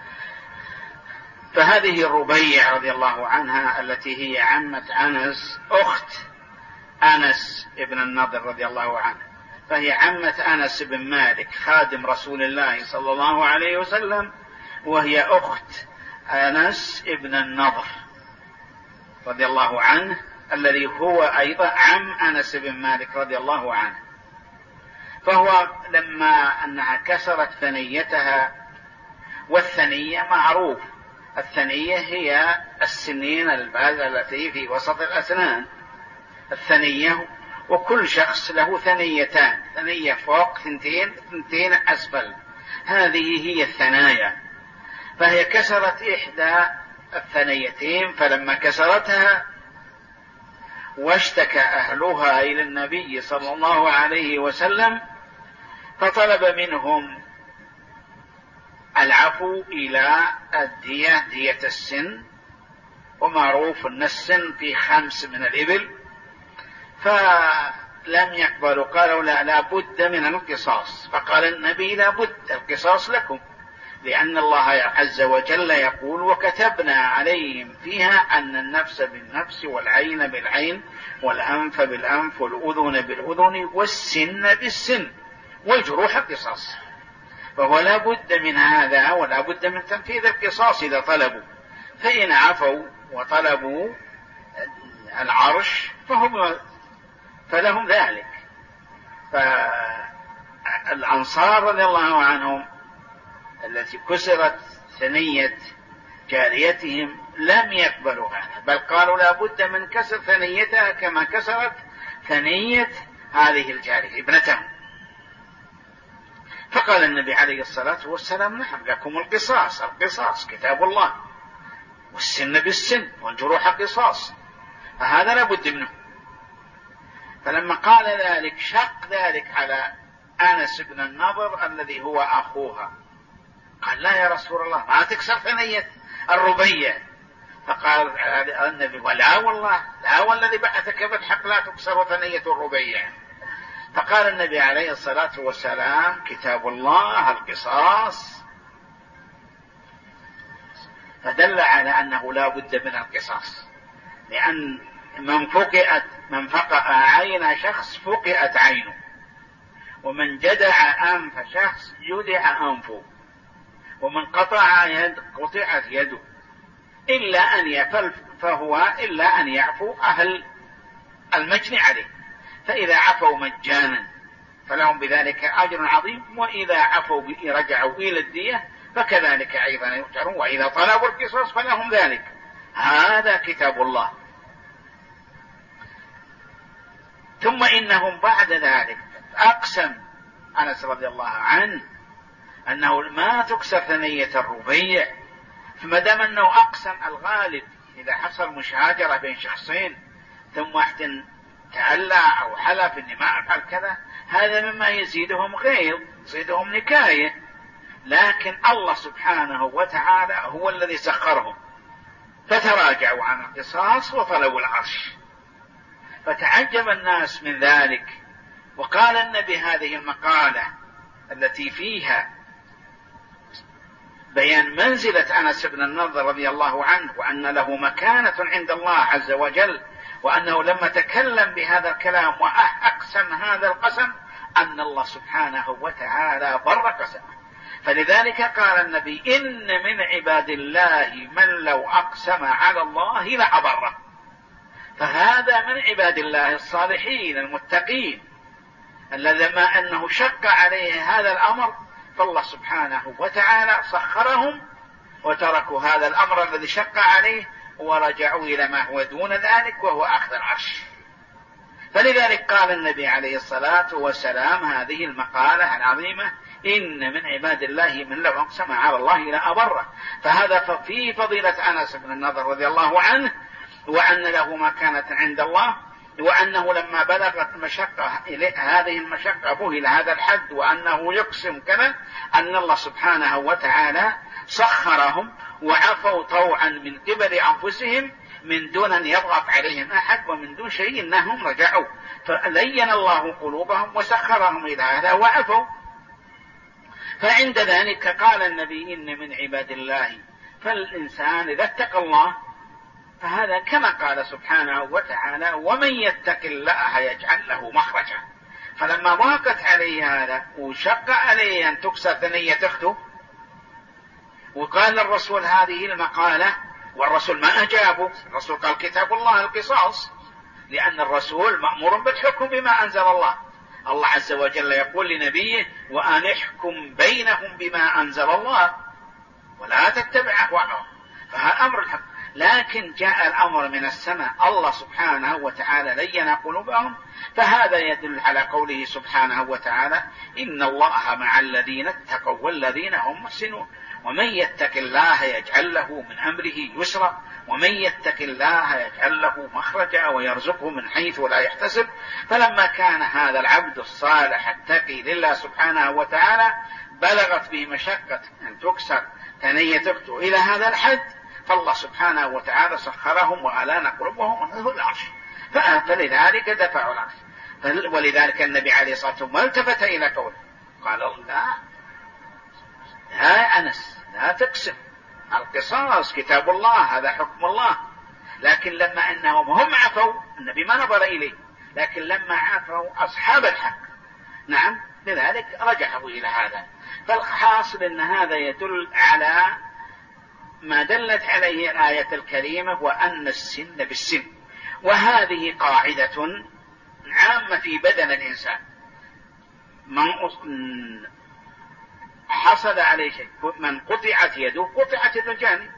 فهذه الربيع رضي الله عنها التي هي عمة أنس أخت أنس ابن النضر رضي الله عنه، فهي عمة أنس بن مالك خادم رسول الله صلى الله عليه وسلم، وهي أخت أنس ابن النضر رضي الله عنه الذي هو أيضا عم أنس بن مالك رضي الله عنه. فهو لما أنها كسرت ثنيتها، والثنية معروف، الثنية هي السنين البالغة التي في وسط الأسنان، الثنية، وكل شخص له ثنيتان، ثنية فوق ثنتين أسفل، هذه هي الثنايا. فهي كسرت إحدى الثنيتين، فلما كسرتها واشتكى أهلها إلى النبي صلى الله عليه وسلم فطلب منهم العفو إلى الدية، دية السن، ومعروف أن السن في 5 من الإبل، فلم يقبلوا، قالوا لا بد من القصاص. فقال النبي لا بد، القصاص لكم، لأن الله عز وجل يقول وكتبنا عليهم فيها أن النفس بالنفس والعين بالعين والأنف بالأنف والأذن بالأذن والسن بالسن والجروح قصاص. فهو لا بد من هذا ولا بد من تنفيذ القصاص إذا طلبوا. فإن عفوا وطلبوا العرش فلهم ذلك. فالأنصار رضي الله عنهم التي كسرت ثنية جاريتهم لم يقبلوا هذا، بل قالوا لا بد من كسر ثنيتها كما كسرت ثنية هذه الجارية ابنتهم. فقال النبي عليه الصلاة والسلام نعم لكم القصاص، القصاص كتاب الله، والسن بالسن والجروح قصاص، فهذا لا بد منه. فلما قال ذلك شق ذلك على أنس بن النضر الذي هو أخوها، قال لا يا رسول الله ما تكسر ثنية الربيع. فقال النبي ولا والله لا والذي بعثك بالحق لا تكسر ثنية الربيع. فقال النبي عليه الصلاة والسلام كتاب الله القصاص، فدل على أنه لا بد من القصاص، لأن من فقأ عين شخص فقئت عينه، ومن جدع أنف شخص جدع أنفه، ومن قطع يد قطعت يده، إلا أن يفل فهو إلا أن يعفو أهل المجني عليه. فإذا عفوا مجانا فلهم بذلك أجر عظيم، وإذا عفوا رجعوا إلى الدية فكذلك أيضا يؤجرون، وإذا طلبوا القصاص فلهم ذلك. هذا كتاب الله. ثم إنهم بعد ذلك أقسم أنس رضي الله عنه أنه ما تكسر ثنية الربيع، فما دام أنه أقسم الغالب إذا حصل مشاجرة بين شخصين ثم واحد تألى أو حلف إني ما أفعل كذا، هذا مما يزيدهم غيظ، يزيدهم نكاية. لكن الله سبحانه وتعالى هو الذي سخرهم، فتراجعوا عن القصاص وطلبوا العرش. فتعجب الناس من ذلك. وقال النبي هذه المقالة التي فيها بيان منزلة أنس بن النضر رضي الله عنه، وأن له مكانة عند الله عز وجل، وأنه لما تكلم بهذا الكلام وأقسم هذا القسم أن الله سبحانه وتعالى بر قسمه. فلذلك قال النبي إن من عباد الله من لو أقسم على الله لأبره. فهذا من عباد الله الصالحين المتقين الذي ما أنه شق عليه هذا الأمر، فالله سبحانه وتعالى سخرهم وتركوا هذا الأمر الذي شق عليه ورجعوا إلى ما هو دون ذلك وهو أخذ العرش. فلذلك قال النبي عليه الصلاة والسلام هذه المقالة العظيمة إن من عباد الله من لو أقسم على الله لأبره. فهذا في فضيلة أنس بن النضر رضي الله عنه، وأن له مكانة عند الله، وأنه لما بلغت هذه المشقة به إلى هذا الحد وأنه يقسم كذا، أن الله سبحانه وتعالى سخرهم وعفوا طوعا من قبل أنفسهم من دون أن يضغط عليهم أحد، ومن دون شيء أنهم رجعوا، فلين الله قلوبهم وسخرهم إلى هذا وعفوا. فعند ذلك قال النبي إن من عباد الله، فالإنسان إذا اتقى الله فهذا كما قال سبحانه وتعالى ومن يتق الله يجعل له مخرجا. فلما ضاقت عليه هذا وشق عليه أن تكسر ثنية أخته، وقال الرسول هذه المقالة والرسول ما أجابه، الرسول قال كتاب الله القصاص، لأن الرسول مأمور بالحكم بما أنزل الله. الله عز وجل يقول لنبيه وأن احكم بينهم بما أنزل الله ولا تتبع أهواءهم، فهذا أمر الحق. لكن جاء الأمر من السماء، الله سبحانه وتعالى لين قلوبهم، فهذا يدل على قوله سبحانه وتعالى إن الله مع الذين اتقوا والذين هم محسنون، ومن يتق الله يجعل له من أمره يسرا، ومن يتق الله يجعل له مخرجا ويرزقه من حيث لا يحتسب. فلما كان هذا العبد الصالح التقي لله سبحانه وتعالى بلغت به مشقة أن تكسر ثنية أخته إلى هذا الحد، فالله سبحانه وتعالى سخرهم وألان قلوبهم ونزلوا العرش، فلذلك دفعوا العرش. ولذلك النبي عليه الصلاة والسلام ما التفت إلى قوله، قال لا يا أنس لا تقسم، القصاص كتاب الله، هذا حكم الله. لكن لما أنهم هم عفوا، النبي ما نظر إليه، لكن لما عفوا أصحاب الحق نعم، لذلك رجعوا إلى هذا. فالحاصل أن هذا يدل على ما دلت عليه الآية الكريمة وأن السن بالسن، وهذه قاعدة عامة في بدن الإنسان. من حصل عليه شيء، من قطعت يده قطعت الرجال،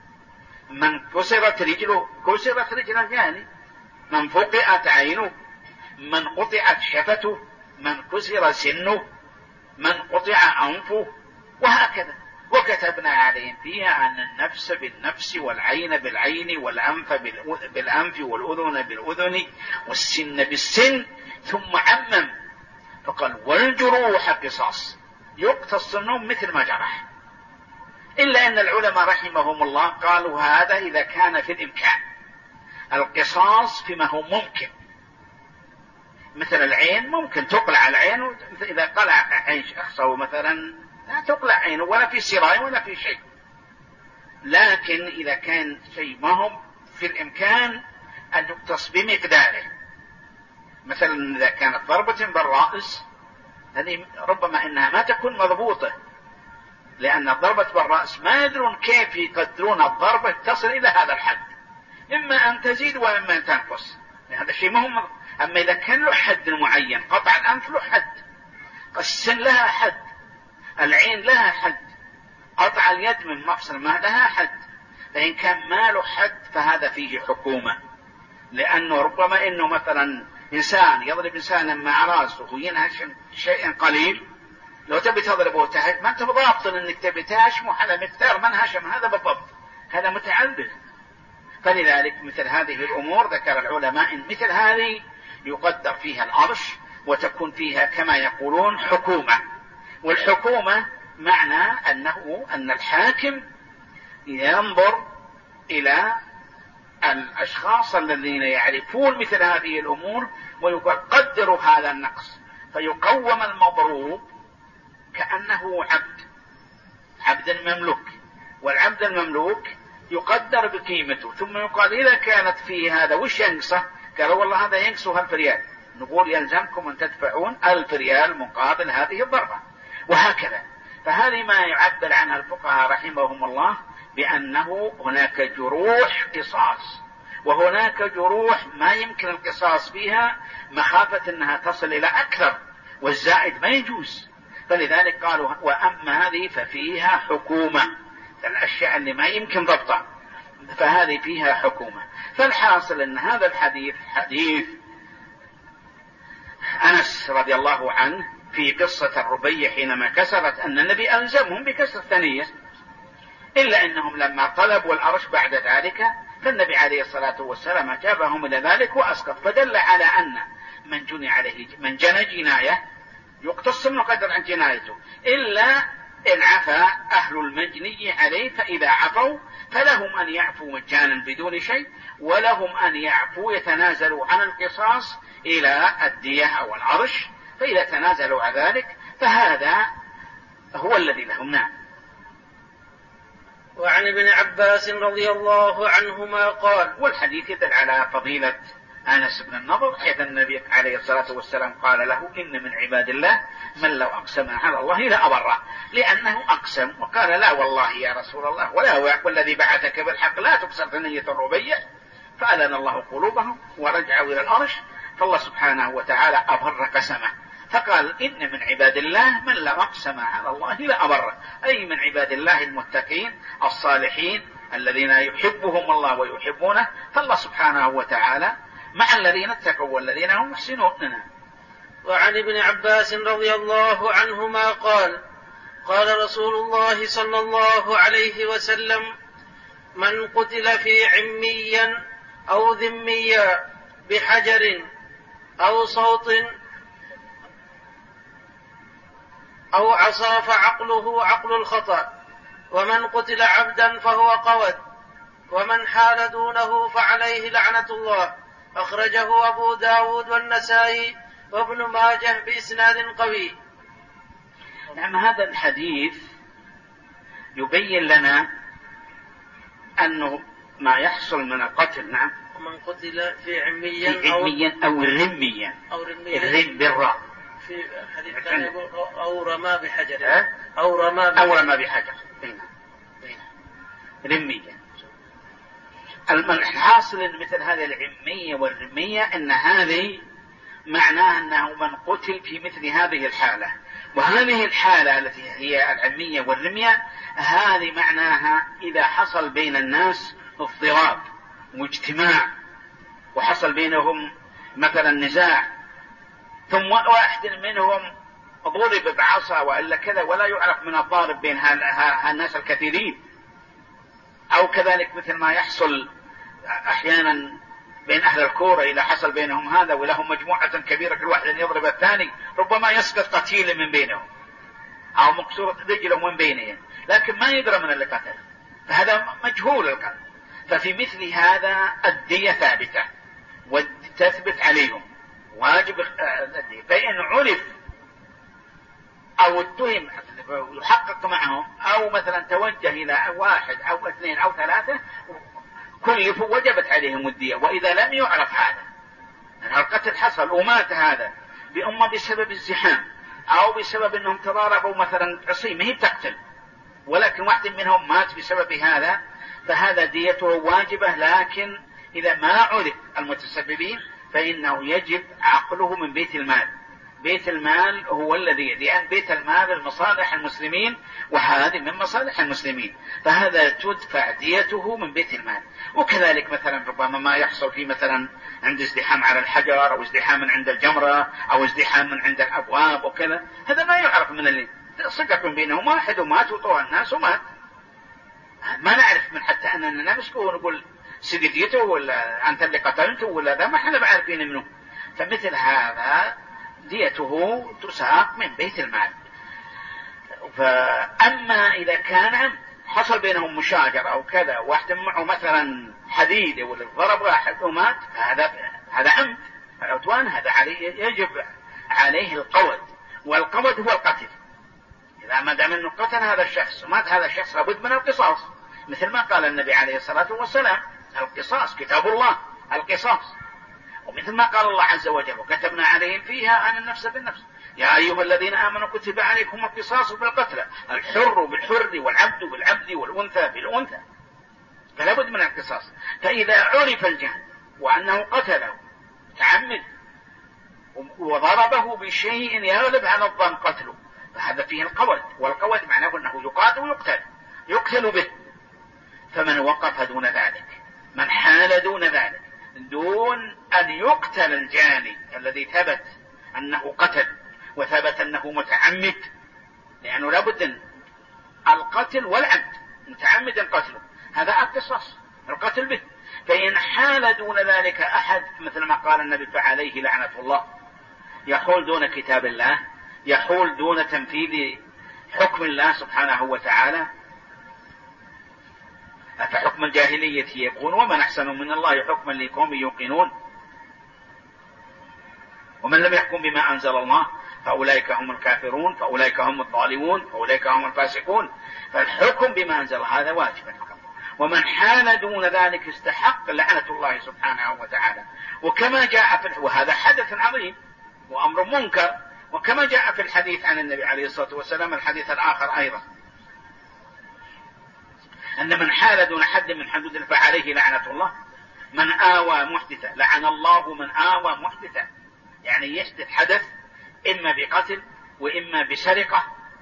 من كسرت رجله كسرت رجل الجاني، من فقئت عينه، من قطعت شفته، من كسر سنه، من قطع أنفه، وهكذا. وكتبنا عليهم فيها أن النفس بالنفس والعين بالعين والأنف بالأنف والأذن بالأذن والسن بالسن، ثم عمم فقال والجروح قصاص، يقتص النوم مثل ما جرح. إلا أن العلماء رحمهم الله قالوا هذا إذا كان في الإمكان، القصاص فيما هو ممكن، مثل العين ممكن تقلع العين، إذا قلع عين شخص مثلا لا تقلع عينه ولا في سراي ولا في شيء. لكن إذا كان شيء ما هو في الإمكان أن يقتص بمقداره، مثلا إذا كانت ضربة بالرأس هذه ربما إنها ما تكون مضبوطة، لأن الضربة بالرأس ما يدرون كيف يقدرون الضربة تصل إلى هذا الحد، إما أن تزيد وإما أن تنقص، هذا شيء مهم. أما إذا كان له حد معين، قطع الأنف له حد، السن لها حد، العين لها حد، قطع اليد من مفصل ما لها حد. فإن كان ما له حد فهذا فيه حكومة، لأنه ربما إنه مثلا إنسان يضرب إنسانا مع رأسه وينهش شيء قليل، لو تبي تضربه ما أنت بضابط إنك تبي تهشمه على مقدار من هشم، هذا بالضبط، هذا متعدد. فلذلك مثل هذه الأمور ذكر العلماء إن مثل هذه يقدر فيها الأرش، وتكون فيها كما يقولون حكومة. والحكومة معنى أن الحاكم ينظر إلى الأشخاص الذين يعرفون مثل هذه الأمور ويقدر هذا النقص، فيقوم المضروب كأنه عبد المملوك، والعبد المملوك يقدر بقيمته، ثم يقال إذا كانت فيه هذا وش ينقصه؟ قالوا والله هذا ينقصه 1000 ريال، نقول يلزمكم أن تدفعون 1000 ريال مقابل هذه الضربة، وهكذا. فهذه ما يعبر عنها الفقهاء رحمهم الله بأنه هناك جروح قصاص، وهناك جروح ما يمكن القصاص فيها مخافة أنها تصل إلى أكثر، والزائد ما يجوز. فلذلك قالوا وأما هذه ففيها حكومة، الأشياء اللي ما يمكن ضبطها فهذه فيها حكومة. فالحاصل أن هذا الحديث حديث أنس رضي الله عنه في قصة الربيع حينما كسرت أن النبي ألزمهم بكسر الثنية، إلا أنهم لما طلبوا الأرش بعد ذلك فالنبي عليه الصلاة والسلام أجابهم إلى ذلك وأسقط. فدل على أن من جنى جناية يقتص من قدر عن جنايته، إلا إن عفا أهل المجني عليه، فإذا عفوا فلهم أن يعفوا مجانا بدون شيء، ولهم أن يعفوا يتنازلوا عن القصاص إلى الدية أو العرش، فإذا تنازلوا عن ذلك فهذا هو الذي لهم. نعم. وعن ابن عباس رضي الله عنهما قال، والحديث يدل على فضيلة أنس بن النضر، حيث النبي عليه الصلاة والسلام قال له إن من عباد الله من لو أقسم على الله لأبره، لأنه أقسم وقال لا والله يا رسول الله ولا والذي بعثك بالحق لا تكسر ثنية الربيع، فأذن الله قلوبهم ورجعوا إلى الأرش، فالله سبحانه وتعالى أبر قسمه، فقال إن من عباد الله من لو أقسم على الله لأبره، أي من عباد الله المتقين الصالحين الذين يحبهم الله ويحبونه، فالله سبحانه وتعالى مع الذين اتقوا والذين هم محسنون. وعن ابن عباس رضي الله عنهما قال قال رسول الله صلى الله عليه وسلم من قتل في عميا أو ذميا بحجر أو صوت أو عصا فعقله عقل الخطأ، ومن قتل عبدا فهو قود، ومن حال دونه فعليه لعنة الله. أخرجه أبو داود والنسائي وابن ماجه بإسناد قوي. نعم، هذا الحديث يبين لنا أنه ما يحصل من القتل. نعم. ومن قتل في عميا أو رميا، الرم بالراء، في حديث كان يقول أو رمى بحجر أو رمى بحجر رمية. الحاصل أن مثل هذه العمية والرمية أن هذه معناها أنه من قتل في مثل هذه الحالة، وهذه الحالة التي هي العمية والرمية هذه معناها إذا حصل بين الناس اضطراب واجتماع وحصل بينهم مثلا نزاع، ثم واحد منهم ضرب بعصا وإلا كذا ولا يعرف من الضارب بين الناس الكثيرين، أو كذلك مثل ما يحصل أحيانا بين أهل الكورة إذا حصل بينهم هذا ولهم مجموعة كبيرة كل واحد يضرب الثاني ربما يسقط قتيل من بينهم أو مكسورة رجله من بينهم، لكن ما يدرى من اللي قتل، فهذا مجهول القتل. ففي مثل هذا الدية ثابتة وتثبت عليهم واجب الدية. فإن عرف أو اتهم يحقق معهم أو مثلا توجه إلى واحد أو اثنين أو ثلاثة كلفوا وجبت عليهم الدية. وإذا لم يعرف هذا أن القتل حصل ومات هذا بأمة بسبب الزحام أو بسبب أنهم تضاربوا مثلا عصيمة هي تقتل ولكن واحد منهم مات بسبب هذا، فهذا ديته واجبة. لكن إذا ما عرف المتسببين فإنه يجب عقله من بيت المال. بيت المال هو الذي لأن بيت المال المصالح المسلمين وهذه من مصالح المسلمين، فهذا تدفع ديته من بيت المال. وكذلك مثلا ربما ما يحصل فيه مثلا عند ازدحام على الحجر أو ازدحام عند الجمرة أو ازدحام عند الأبواب وكذا، هذا ما يعرف من اللي صقة بينهم واحد ومات وطوى الناس ومات، ما نعرف من حتى أننا نمسكه ونقول سديته ولا أنت اللي قتلته ولا ذا، ما احنا بعرفين منه. فمثل هذا ديته تساق من بيت المال. فأما إذا كان حصل بينهم مشاجرة أو كذا واحد معه مثلا حديد ولا ضرب واحد ومات، هذا عمد العدوان، هذا يجب عليه القود، والقود هو القتل. إذا ما دام أنه قتل هذا الشخص ومات هذا الشخص لابد من القصاص، مثل ما قال النبي عليه الصلاة والسلام القصاص كتاب الله القصاص، ومثل ما قال الله عز وجل وكتبنا عليهم فيها أن النفس بالنفس يا أيها الذين آمنوا كتب عليكم القصاص بالقتلى الحر بالحر والعبد بالعبد والأنثى بالأنثى، فلا بد من القصاص. فإذا عرف الجهل وأنه قتله تعمد وضربه بشيء يغلب على الظن قتله فهذا فيه القود، والقود معناه أنه يقاتل ويقتل يقتل به. فمن وقف دون ذلك، من حال دون ذلك دون أن يقتل الجاني الذي ثبت أنه قتل وثبت أنه متعمد، لأنه لابد القتل والعمد متعمد قتله هذا القصاص القتل به. فإن حال دون ذلك أحد مثل ما قال النبي فعليه لعنة الله، يحول دون كتاب الله، يحول دون تنفيذ حكم الله سبحانه وتعالى. أفحكم الجاهلية يبغون ومن أحسن من الله حكما لقوم يوقنون ومن لم يحكم بما أنزل الله فأولئك هم الكافرون فأولئك هم الظالمون فأولئك هم الفاسقون. فالحكم بما أنزل هذا واجب، ومن حال دون ذلك استحق لعنة الله سبحانه وتعالى. وكما جاء وهذا حدث عظيم وأمر منكر، وكما جاء في الحديث عن النبي عليه الصلاة والسلام الحديث الآخر أيضا أن من حال دون حد من حدود فعليه لعنة الله. من آوى محدثا لعن الله من آوى محدثا، يعني يحدث حدث إما بقتل وإما بسرقة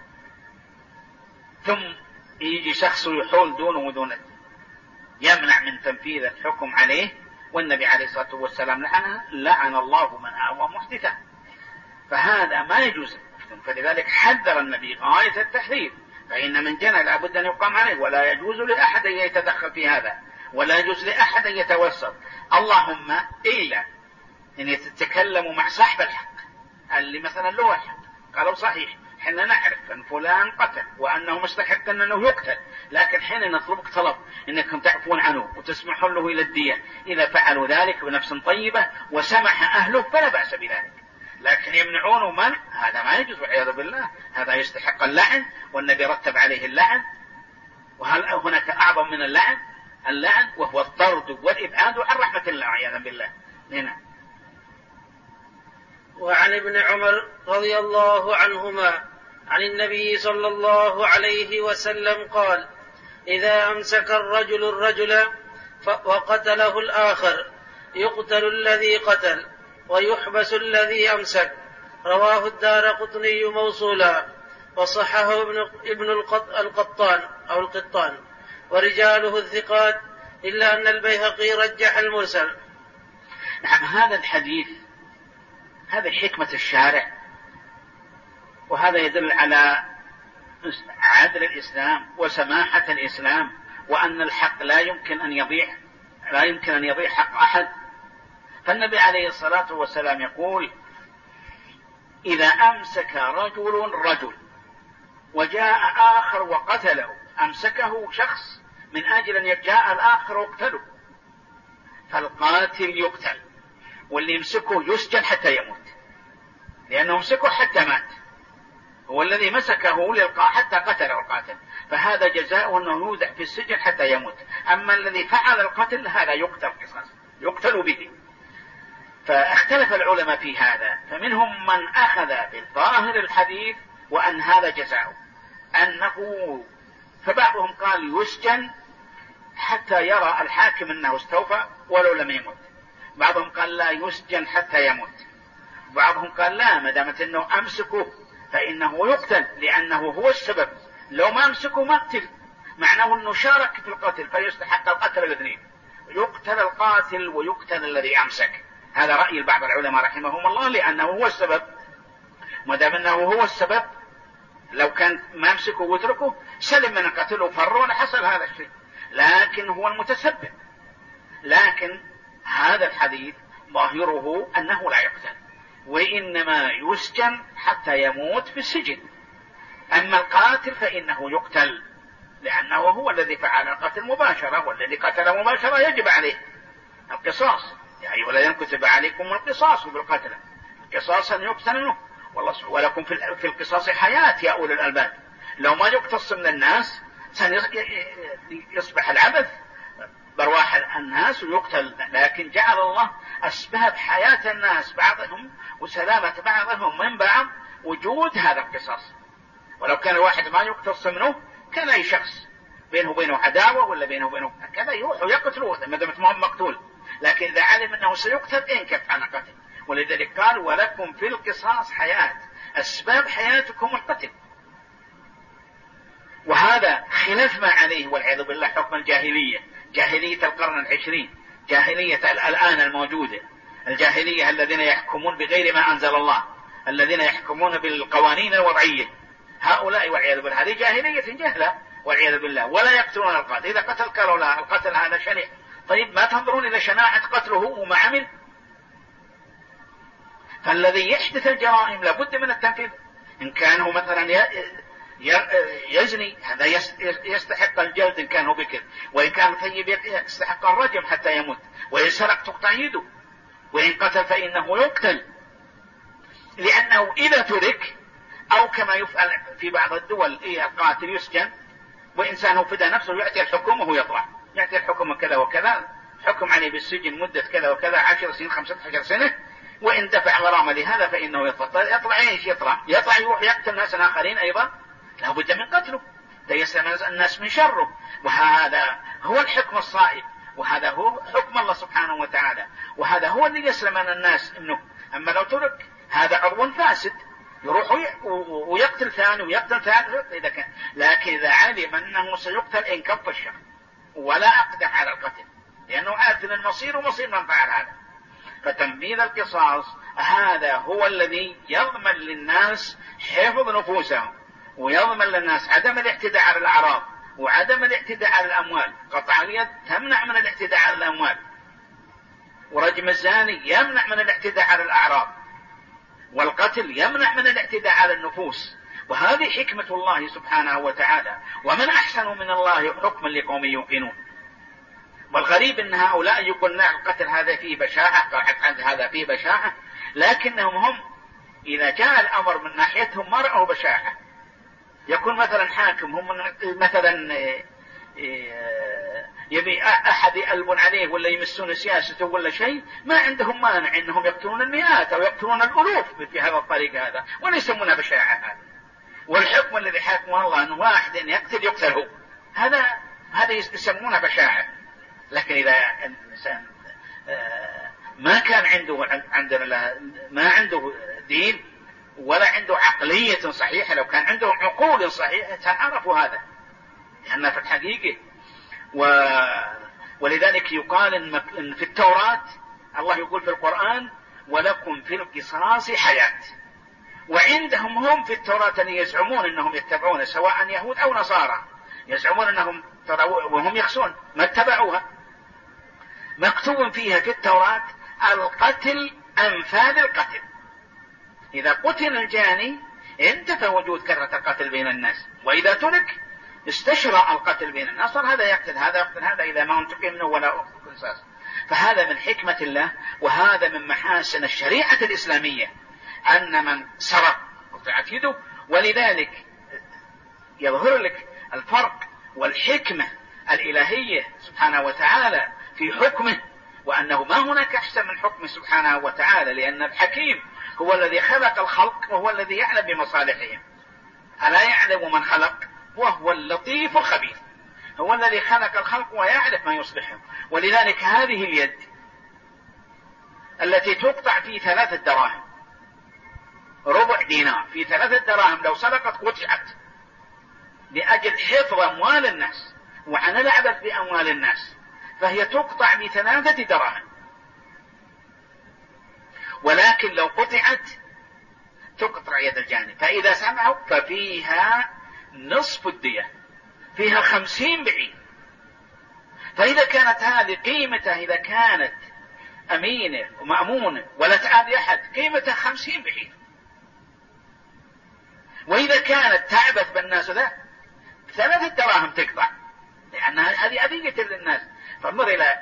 ثم يجي شخص يحول دونه ودونه يمنع من تنفيذ الحكم عليه، والنبي عليه الصلاة والسلام لعن الله من آوى محدثا، فهذا ما يجوز. فلذلك حذر النبي غاية التحذير، فإن من جنى لابد أن يقام عليه، ولا يجوز لأحد أن يتدخل في هذا ولا يجوز لأحد أن يتوسط، اللهم إلا أن يتكلموا مع صاحب الحق اللي مثلا له الحق قالوا صحيح حين نعرف أن فلان قتل وأنه مستحق أنه يقتل، لكن حين نطلبك طلب أنكم تعفون عنه وتسمحون له إلى الدية، إذا فعلوا ذلك بنفس طيبة وسمح أهله فلا بأس بذلك، لكن يمنعونه منع هذا ما يجوز والعياذ بالله، هذا يستحق اللعن، والنبي رتب عليه اللعن. وهل هناك أعظم من اللعن وهو الطرد والإبعاد عن رحمة الله عياذا بالله. هنا وعن ابن عمر رضي الله عنهما عن النبي صلى الله عليه وسلم قال: إذا أمسك الرجل وقتله الآخر يقتل الذي قتل ويحبس الذي أمسك. رواه الدارقطني موصولا وصححه ابن القطان ورجاله الثقات، إلا أن البيهقي رجح المرسل. نعم، هذا الحديث هذا حكمة الشارع، وهذا يدل على عدل الإسلام وسماحة الإسلام، وأن الحق لا يمكن أن يضيع حق أحد. فالنبي عليه الصلاة والسلام يقول: إذا أمسك رجل وجاء آخر وقتله، أمسكه شخص من أجل أن يجاء الآخر وقتله، فالقاتل يقتل، واللي يمسكه يسجن حتى يموت، لأنه مسكه حتى مات، هو الذي مسكه حتى قتله القاتل، فهذا جزاؤه أنه يوضع في السجن حتى يموت. أما الذي فعل القتل هذا يقتل به. فاختلف العلماء في هذا، فمنهم من أخذ بالظاهر الحديث وأن هذا جزاؤه فبعضهم قال يسجن حتى يرى الحاكم أنه استوفى ولو لم يمت، بعضهم قال لا يسجن حتى يموت، بعضهم قال لا، ما دامت أنه أمسكه فإنه يقتل لأنه هو السبب، لو ما أمسكه ما قتل، معناه أنه شارك في القتل فيستحق القتل الاثنين، يقتل القاتل ويقتل الذي أمسك. هذا رأي بعض العلماء رحمهم الله، لأنه هو السبب، ما دام أنه هو السبب لو كان ما أمسكه واتركه سلم من القتل وفر ولا حصل هذا الشيء، لكن هو المتسبب. لكن هذا الحديث ظاهره أنه لا يقتل، وإنما يسجن حتى يموت في السجن. أما القاتل فإنه يقتل، لأنه هو الذي فعل القتل مباشرة، والذي قتل مباشرة يجب عليه القصاص. يا أيها الذين كتب عليكم القصاص بالقتل، القصاص أن يقتل، ولكم في القصاص حياة يا أولي الألباب. لو ما يقتص من الناس يصبح العبث برواح الناس ويقتل، لكن جعل الله أسباب حياة الناس بعضهم وسلامة بعضهم من بعض وجود هذا القصاص. ولو كان واحد ما يقتص منه كان أي شخص بينه وبينه عداوة ولا بينه وبينه كذا يروح ويقتله ما دامت مهم مقتول، لكن إذا علم أنه سيقتل انكف عن القتل. ولذلك قال: ولكم في القصاص حياة، أسباب حياتكم القتل. وهذا خلاف ما عليه والعياذ بالله حكم الجاهلية، جاهلية القرن العشرين، جاهلية الآن الموجودة، الجاهلية الذين يحكمون بغير ما أنزل الله، الذين يحكمون بالقوانين الوضعية، هؤلاء والعياذ بالله هذه جاهلية جهلة والعياذ بالله، ولا يقتلون القاتل. إذا قتل قالوا لا، القتل هذا شنيع. طيب ما تنظرون إلى شناعة قتله وما عمل؟ فالذي يحدث الجرائم لابد من التنفيذ. إن كان هو مثلا يزني هذا يستحق الجلد إن كان هو بكر، وإن كان ثيب يستحق الرجم حتى يموت، وإن سرق تقطع يده، وإن قتل فإنه يقتل، لأنه إذا ترك أو كما يفعل في بعض الدول القاتل يسجن وإنسانه فدى نفسه يأتي الحكم وهو يطلع، يأتي الحكم كذا وكذا، حكم عليه بالسجن مدة كذا وكذا 10 سنين 15 سنة، وإن دفع غرامة لهذا فإنه يطلع إيش يطلع يروح يقتل ناس آخرين أيضا، لا بد من قتله ليسلم الناس من شره. وهذا هو الحكم الصائب، وهذا هو حكم الله سبحانه وتعالى، وهذا هو اللي يسلم الناس منه. أما لو ترك هذا عضو فاسد يروح ويقتل ثاني ويقتل ثالث إذا كان، لكن إذا علم أنه سيقتل انكف الشر ولا أقدم على القتل، لأنه عارف المصير ومصير من فعل هذا. فتنفيذ القصاص هذا هو الذي يضمن للناس حفظ نفوسهم، ويضمن للناس عدم الاعتداء على الأعراض وعدم الاعتداء على الأموال. قطع اليد تمنع من الاعتداء على الأموال، ورجم الزاني يمنع من الاعتداء على الأعراض، والقتل يمنع من الاعتداء على النفوس. وهذه حكمة الله سبحانه وتعالى، ومن أحسن من الله حكما لقوم يوقنون. والغريب أن هؤلاء يقولون القتل هذا فيه بشاعة، هذا فيه بشاعة، لكنهم هم إذا جاء الأمر من ناحيتهم ما رأوا بشاعة. يكون مثلا حاكم هم مثلا يبي أحد يألبون عليه ولا يمسون سياسته ولا شيء، ما عندهم مانع أنهم يقتلون المئات أو يقتلون الألوف في هذا الطريق هذا، ولا يسمونها بشاعة هذا. والحكم الذي حكمه الله أن واحد يقتل هو، هذا يسمونه بشاعة. لكن إذا الإنسان ما كان ما عنده دين ولا عنده عقلية صحيحة، لو كان عندهم عقول صحيحة عرفوا هذا، لأنها في الحقيقة. ولذلك يقال إن في التوراة الله يقول في القرآن ولكم في القصاص حياة. وعندهم هم في التوراة أن يزعمون أنهم يتبعون سواء يهود أو نصارى، يزعمون أنهم وهم يخسون ما اتبعوها. مكتوب فيها في التوراة القتل أنفاذ القتل، إذا قتل الجاني انتفى وجود كثرة القتل بين الناس، وإذا ترك استشرع القتل بين الناس، صار هذا يقتل هذا إذا ما انتقم منه ولا قصاص. فهذا من حكمة الله، وهذا من محاسن الشريعة الإسلامية أن من سرق قطعت يده. ولذلك يظهر لك الفرق والحكمة الإلهية سبحانه وتعالى في حكمه، وأنه ما هناك أحسن من حكمه سبحانه وتعالى، لأن الحكيم هو الذي خلق الخلق وهو الذي يعلم بمصالحهم. ألا يعلم من خلق وهو اللطيف الخبير، هو الذي خلق الخلق ويعرف ما يصلحهم. ولذلك هذه اليد التي تقطع في 3 دراهم، ربع دينار في 3 دراهم، لو سرقت قطعت لأجل حفظ أموال الناس وعن العبث بأموال الناس، فهي تقطع ب3 دراهم. ولكن لو قطعت تقطع يد الجاني، فإذا سمعوا ففيها نصف الدية، فيها 50 بعيد. فإذا كانت هذه قيمتها، إذا كانت أمينة ومأمونة ولا تأذي أحد، قيمتها 50 بعيد. وإذا كانت تعبث بالناس ذا 3 دراهم تقطع، لأن هذه أذية للناس. فانظر إلى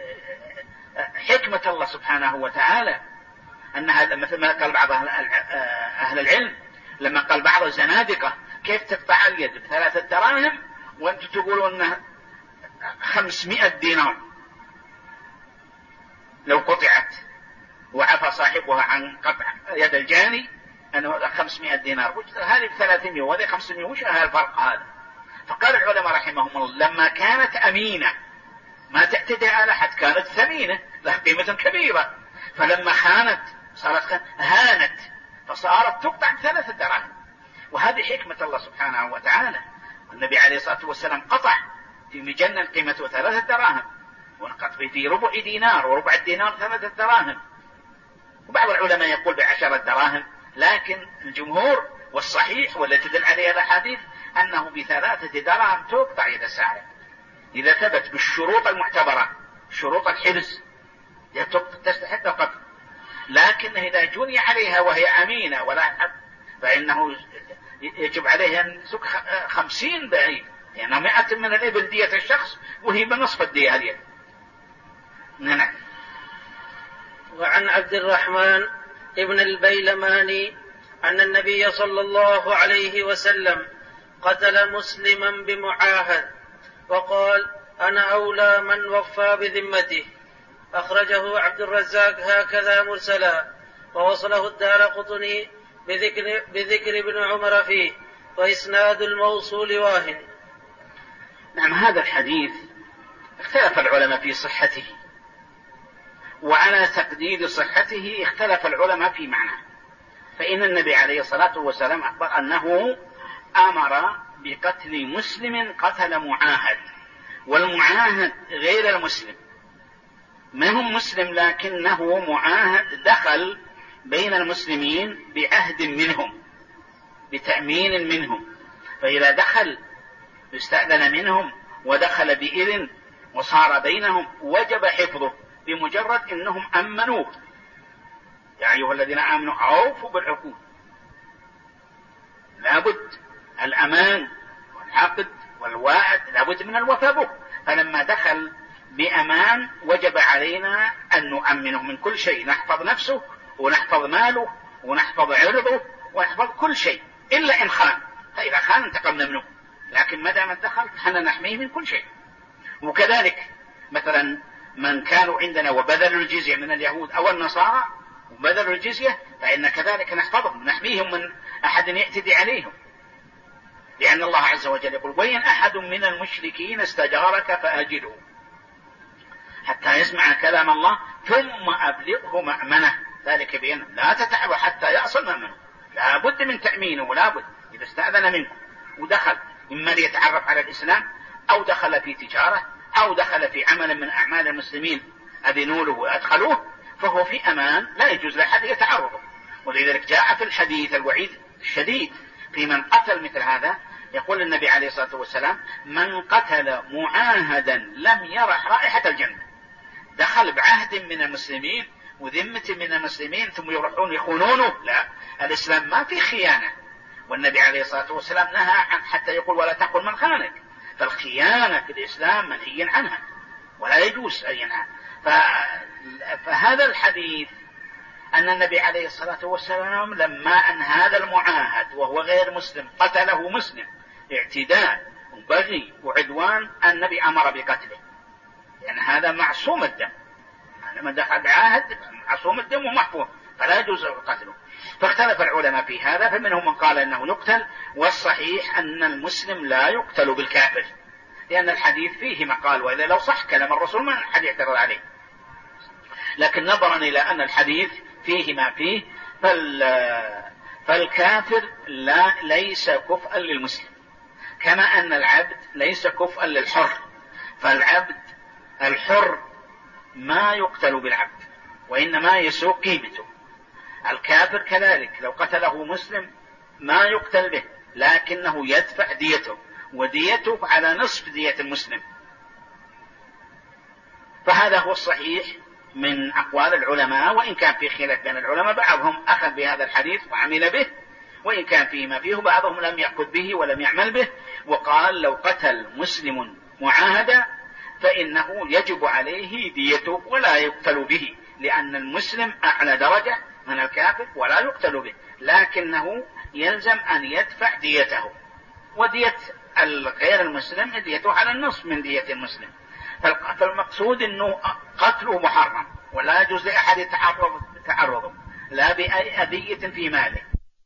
حكمة الله سبحانه وتعالى، أن هذا مثل ما قال بعض أهل العلم لما قال بعض الزنادقة كيف تقطع اليد ب3 دراهم وأنتم تقولون أنها 500 دينار لو قطعت، وعفى صاحبها عن قطع يد الجاني أنه 500 دينار، هذه ب300 وهذه 500، وش هذا الفرق هذا؟ فقال العلماء رحمهم الله لما كانت أمينة ما تعتدي على أحد، كانت ثمينة لها قيمة كبيرة، فلما خانت صارت هانت فصارت تقطع ب3 دراهم. وهذه حكمة الله سبحانه وتعالى. النبي عليه الصلاة والسلام قطع في مجنن قيمته 3 دراهم، ونقط في ربع دينار، وربع الدينار 3 دراهم. وبعض العلماء يقول ب10 دراهم، لكن الجمهور والصحيح والتي تدل عليها الأحاديث أنه ب3 دراهم تقطع يد السارق إذا ثبت بالشروط المعتبرة، شروط الحرز تستحق القتل. لكن إذا جني عليها وهي أمينة ولا حد، فإنه يجب عليه أن يسك 50 بعيد، لأنه 100 من الإبل دية الشخص وهي بنصف الدية هذه. نعم. وعن عبد الرحمن ابن البيلماني أن النبي صلى الله عليه وسلم قتل مسلما بمعاهد وقال أنا أولى من وفى بذمته. أخرجه عبد الرزاق هكذا مرسلا، ووصله الدارقطني بذكر ابن عمر فيه، وإسناد الموصول واهن. نعم. هذا الحديث اختلف العلماء في صحته، وعلى تقدير صحته اختلف العلماء في معناه. فإن النبي عليه الصلاة والسلام أخبر أنه أمر بقتل مسلم قتل معاهد، والمعاهد غير المسلم، ما هم مسلم لكنه معاهد دخل بين المسلمين بعهد منهم بتأمين منهم، فإذا دخل استأذن منهم ودخل بإذن وصار بينهم وجب حفظه بمجرد إنهم أمنوه. يا أيها الذين آمنوا أوفوا بالعقود، لابد الأمان والعقد والوعد لابد من الوفاء به. فلما دخل بأمان وجب علينا أن نؤمنه من كل شيء، نحفظ نفسه ونحفظ ماله ونحفظ عرضه ونحفظ كل شيء، إلا إن خان، فإذا خان انتقمنا منه، لكن ما دام دخل فحنا نحميه من كل شيء. وكذلك مثلا من كانوا عندنا وبذلوا الجزية من اليهود أو النصارى وبذلوا الجزية، فإن كذلك نحفظهم نحميهم من أحد يعتدي عليهم، لأن الله عز وجل يقول: وإن أحد من المشركين استجارك فأجره حتى يسمع كلام الله ثم أبلغه مأمنه، ذلك بأنه لا تتعب حتى يأصل مأمنه، لا بد من تأمينه، ولا بد إذا استأذن منكم ودخل إما ليتعرف على الإسلام أو دخل في تجارة أو دخل في عمل من أعمال المسلمين أذنوا له وأدخلوه، فهو في أمان لا يجوز لأحد يتعرضه. ولذلك جاء في الحديث الوعيد الشديد في من قتل مثل هذا. يقول النبي عليه الصلاة والسلام: من قتل معاهدا لم يرح رائحة الجنة. دخل بعهد من المسلمين وذمة من المسلمين ثم يروحون يخونونه، لا، الإسلام ما في خيانة، والنبي عليه الصلاة والسلام نهى عن حتى يقول: ولا تقل من خانك. فالخيانة في الإسلام منهي عنها ولا يجوز أن ينهى. فهذا الحديث أن النبي عليه الصلاة والسلام لما أن هذا المعاهد وهو غير مسلم قتله مسلم اعتداء وبغي وعدوان، النبي أمر بقتله، يعني هذا معصوم الدم، لما دخل عاهد معصوم الدم ومحفوظ فلا يجوز قتله. فاختلف العلماء في هذا، فمنهم من قال أنه يقتل، والصحيح أن المسلم لا يقتل بالكافر، لأن الحديث فيه مقال، وإذا لو صح كلام الرسول ما أحد يعترض عليه، لكن نظرا إلى أن الحديث فيه ما فيه فالكافر ليس كفءا للمسلم، كما أن العبد ليس كفءا للحر، فالعبد الحر ما يقتل بالعبد وإنما يسوق قيمته. الكافر كذلك لو قتله مسلم ما يقتل به، لكنه يدفع ديته، وديته على نصف دية المسلم. فهذا هو الصحيح من أقوال العلماء، وإن كان في خلاف بين العلماء، بعضهم أخذ بهذا الحديث وعمل به، وإن كان فيه ما فيه، بعضهم لم يأخذ به ولم يعمل به، وقال: لو قتل مسلم معاهدا فإنه يجب عليه ديته ولا يقتل به، لأن المسلم أعلى درجة من الكافر ولا يقتل به، لكنه يلزم أن يدفع ديته، ودية غير المسلم ديته على النصف من دية المسلم. فالمقصود أنه قتله محرم ولا يجوز لأحد تعرضه لا بأي أذية في ماله.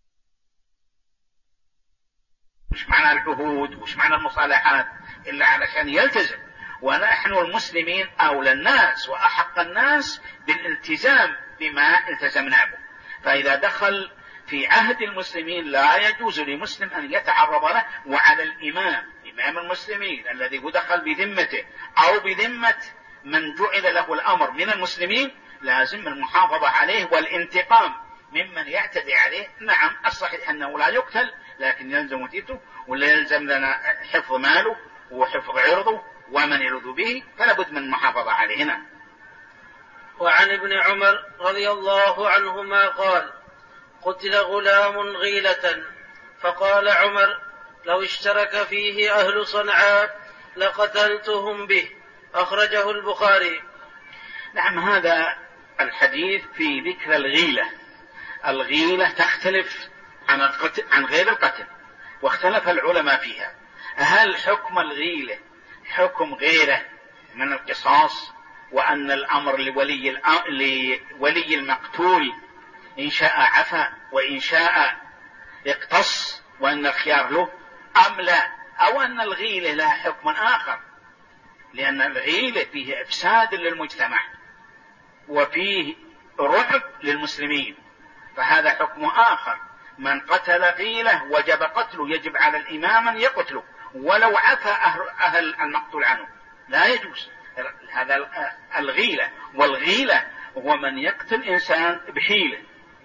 مش معنى العهود وش معنى المصالحات إلا علشان يلتزم، ونحن المسلمين أولى الناس وأحق الناس بالالتزام بما التزمنا به. فإذا دخل في عهد المسلمين لا يجوز لمسلم أن يتعرض له، وعلى الإمام إمام المسلمين الذي دخل بذمته أو بذمة من جعل له الأمر من المسلمين لازم المحافظة عليه والانتقام ممن يعتدي عليه. نعم الصحيح أنه لا يقتل، لكن يلزم ديته، ولا يلزم لنا حفظ ماله وحفظ عرضه ومن يلذ به، فلا بد من المحافظة عليه. هنا. وعن ابن عمر رضي الله عنهما قال: قتل غلام غيلة، فقال عمر: لو اشترك فيه أهل صنعاء لقتلتهم به. أخرجه البخاري. نعم، هذا الحديث في ذكر الغيلة. الغيلة تختلف عن غير القتل، واختلف العلماء فيها. هل حكم الغيلة حكم غيره من القصاص، وأن الأمر لولي المقتول إن شاء عفا وإن شاء اقتص، وأن الخيار له، أم لا، أو أن الغيلة لها حكم آخر، لأن الغيلة فيه إفساد للمجتمع وفيه رعب للمسلمين، فهذا حكم آخر. من قتل غيلة وجب قتله، يجب على الإمام أن يقتله ولو عفى أهل المقتول عنه، لا يجوز هذا الغيلة. والغيلة هو من يقتل إنسان بحيلة،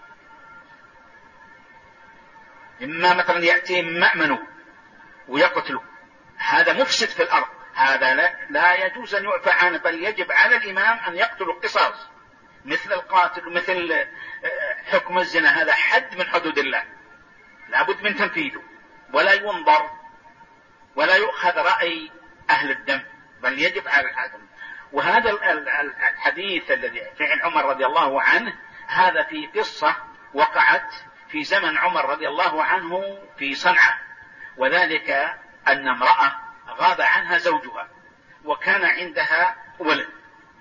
إما مثلا يأتي مأمنه ويقتله، هذا مفسد في الأرض، هذا لا يجوز أن يعفى عنه، بل يجب على الإمام أن يقتل القصاص مثل القاتل، مثل حكم الزنا، هذا حد من حدود الله لا بد من تنفيذه، ولا ينظر ولا يؤخذ رأي أهل الدم، بل يجب على الحاكم. وهذا الحديث الذي فعل عمر رضي الله عنه، هذا في قصة وقعت في زمن عمر رضي الله عنه في صنعاء، وذلك أن امرأة غاب عنها زوجها، وكان عندها ولد،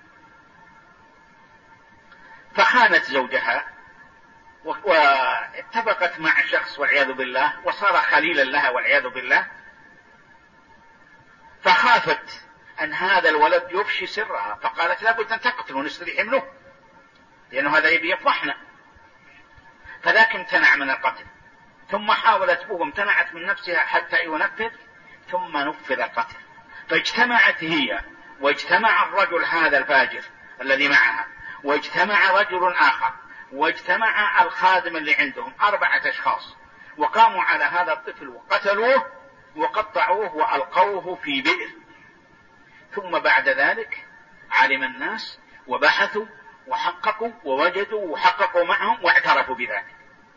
فخانت زوجها واتفقت مع شخص والعياذ بالله وصار خليلا لها والعياذ بالله، فخافت أن هذا الولد يفشي سرها، فقالت لابد أن تقتل ونستريح منه لأنه هذا يبي يفضحنا، فذاك امتنع من القتل. ثم حاولت وامتنعت من نفسها حتى ينفذ، ثم نفذ القتل. فاجتمعت هي واجتمع الرجل هذا الفاجر الذي معها، واجتمع رجل آخر، واجتمع الخادم اللي عندهم 4 أشخاص، وقاموا على هذا الطفل وقتلوه وقطعوه وألقوه في بئر. ثم بعد ذلك علم الناس وبحثوا وحققوا ووجدوا وحققوا معهم واعترفوا بذلك.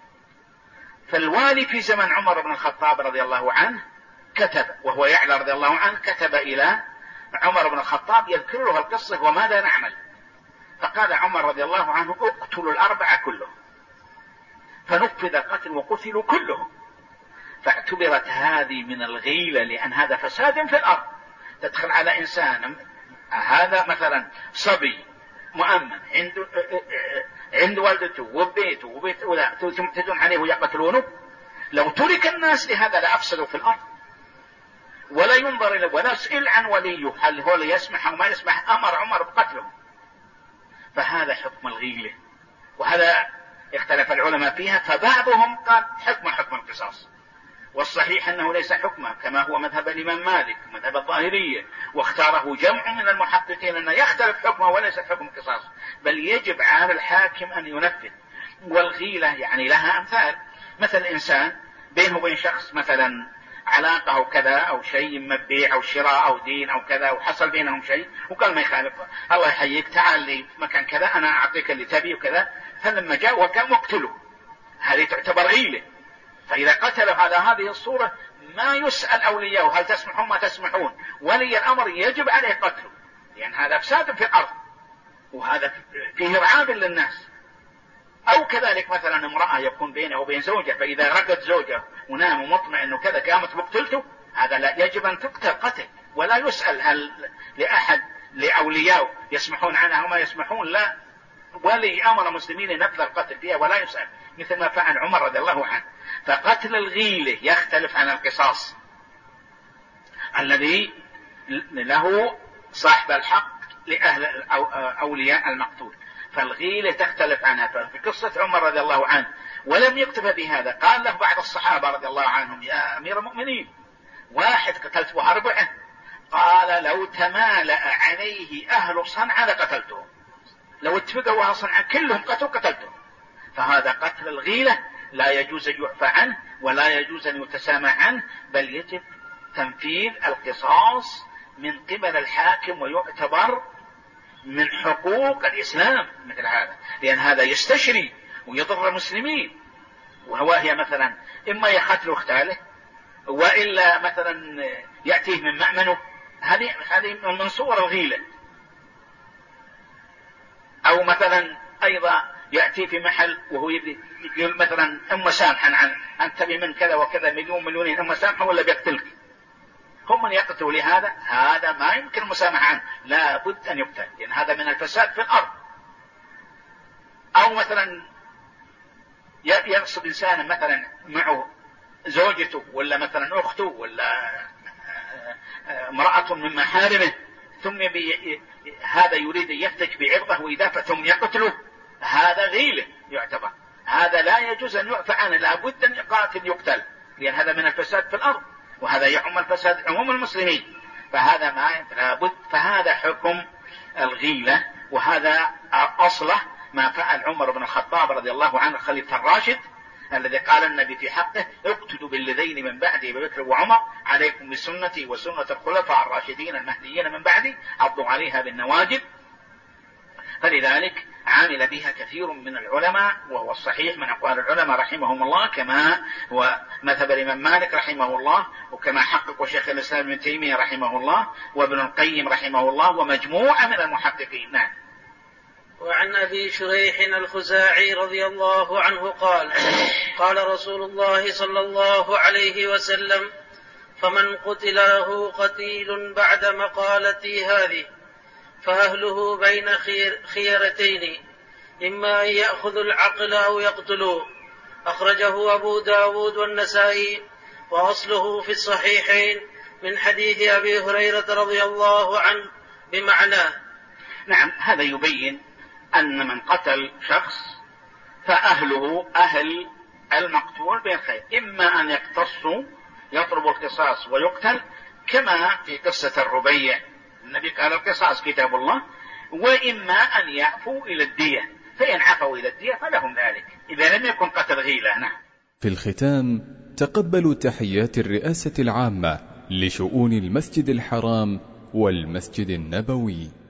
فالوالي في زمن عمر بن الخطاب رضي الله عنه كتب، وهو يعلى رضي الله عنه، كتب إلى عمر بن الخطاب يذكر له القصة وماذا نعمل. فقال عمر رضي الله عنه اقتلوا 4 كلهم، فنفذ القتل وقتلوا كلهم. فاعتبرت هذه من الغيلة، لأن هذا فساد في الأرض. تدخل على إنسان هذا مثلا صبي مؤمن عند والدته وبيته ولا تدون عليه ويقتلونه. لو ترك الناس لهذا لأفسدوا في الأرض، ولا ينظر إليه ولا يسئل عن وليه هل هو يسمح أو ما يسمح. أمر عمر بقتلهم. فهذا حكم الغيلة، وهذا اختلف العلماء فيها، فبعضهم قال حكم القصاص، والصحيح أنه ليس حكما كما هو مذهب الإمام مالك مذهب الظاهرية، واختاره جمع من المحققين أنه يختلف حكمه وليس حكم القصاص، بل يجب على الحاكم أن ينفذ. والغيلة يعني لها أمثال، مثل إنسان بينه وبين شخص مثلا علاقة أو كذا أو شيء مبيع أو شراء أو دين أو كذا، وحصل بينهم شيء وقال ما يخالف، الله يحييك تعال لي في مكان كذا أنا أعطيك اللي تبي وكذا. فلما جاء وكان مقتله، هذه تعتبر غيلة. فإذا قتلوا على هذه الصورة ما يسأل أولياءه هل تسمحون ما تسمحون، ولي الأمر يجب عليه قتله، لأن هذا فساد في الأرض وهذا فيه رعاب للناس. أو كذلك مثلا امرأة يكون بينه وبين زوجة، فإذا رقت زوجة ونام مطمئن وكذا قامت مقتلته، هذا لا يجب أن تقتل قتل، ولا يسأل هل لأحد لأولياء يسمحون عنها وما يسمحون، لا، ولي أمر المسلمين ينفذ القتل فيها ولا يسأل، مثل ما فعل عمر رضي الله عنه. فقتل الغيلة يختلف عن القصاص الذي له صاحب الحق لأهل أولياء المقتول. فالغيلة تختلف عنها. ففي قصة عمر رضي الله عنه ولم يكتفى بهذا، قال له بعض الصحابة رضي الله عنهم يا أمير المؤمنين واحد قتلته 4، قال لو تمالأ عليه أهل صنعاء لقتلتهم، لو اتفقوا أهل صنعاء كلهم قتلتهم. فهذا قتل الغيلة لا يجوز أن يعفى عنه ولا يجوز أن يتسامح عنه، بل يجب تنفيذ القصاص من قبل الحاكم، ويعتبر من حقوق الإسلام مثل هذا، لأن هذا يستشري ويضر المسلمين. وهي مثلا إما يقتل اختاله، وإلا مثلا يأتيه من مأمنه، هذه من صور الغيلة. أو مثلا أيضا يأتي في محل وهو يقول مثلا سامحا عن أن تبي من كذا وكذا مليونين سامحا ولا بيقتلك، هم من يقتلوا لهذا، هذا ما يمكن المسامحة عنه، لا بد أن يقتل، لأن هذا من الفساد في الأرض. أو مثلا يغصب إنسان مثلا معه زوجته ولا مثلا أخته ولا امرأة من محارمه، ثم هذا يريد أن يفتك بعرضه ويدافع ثم يقتله، هذا غيلة يعتبر، هذا لا يجوز أن يعفى عنه، لا بد أن يقاتل يقتل، لأن هذا من الفساد في الأرض، وهذا يعم الفساد عموم المسلمين، فهذا ما لابد. فهذا حكم الغيلة، وهذا أصله ما فعل عمر بن الخطاب رضي الله عنه الخليفة الراشد، الذي قال النبي في حقه اقتدوا بالذين من بعدي أبي بكر وعمر، عليكم بسنتي وسنة الخلفاء الراشدين المهديين من بعدي، عضوا عليها بالنواجذ. فلذلك عامل بها كثير من العلماء، وهو الصحيح من أقوال العلماء رحمهم الله، كما هو مذهب الإمام مالك رحمه الله، وكما حقق شيخ الإسلام ابن تيمية رحمه الله وابن القيم رحمه الله ومجموعة من المحققين. نعم. وعن أبي شريح الخزاعي رضي الله عنه قال قال رسول الله صلى الله عليه وسلم فمن قتل له قتيل بعد مقالتي هذه فأهله بين خيرتين، إما أن يأخذوا العقل أو يقتلوه. أخرجه أبو داود والنسائي، وأصله في الصحيحين من حديث أبي هريرة رضي الله عنه بمعناه. نعم، هذا يبين أن من قتل شخص فأهله أهل المقتول بين خير، إما أن يقتصوا يطلبوا القصاص ويقتل كما في قصة الربيع، النبي قال القصاص كتاب الله، وإما أن يعفوا إلى الدية، فإن عفوا إلى الدية فلهم ذلك إذا لم يكن قتل غيلة. نعم. في الختام تقبلوا تحيات الرئاسة العامة لشؤون المسجد الحرام والمسجد النبوي.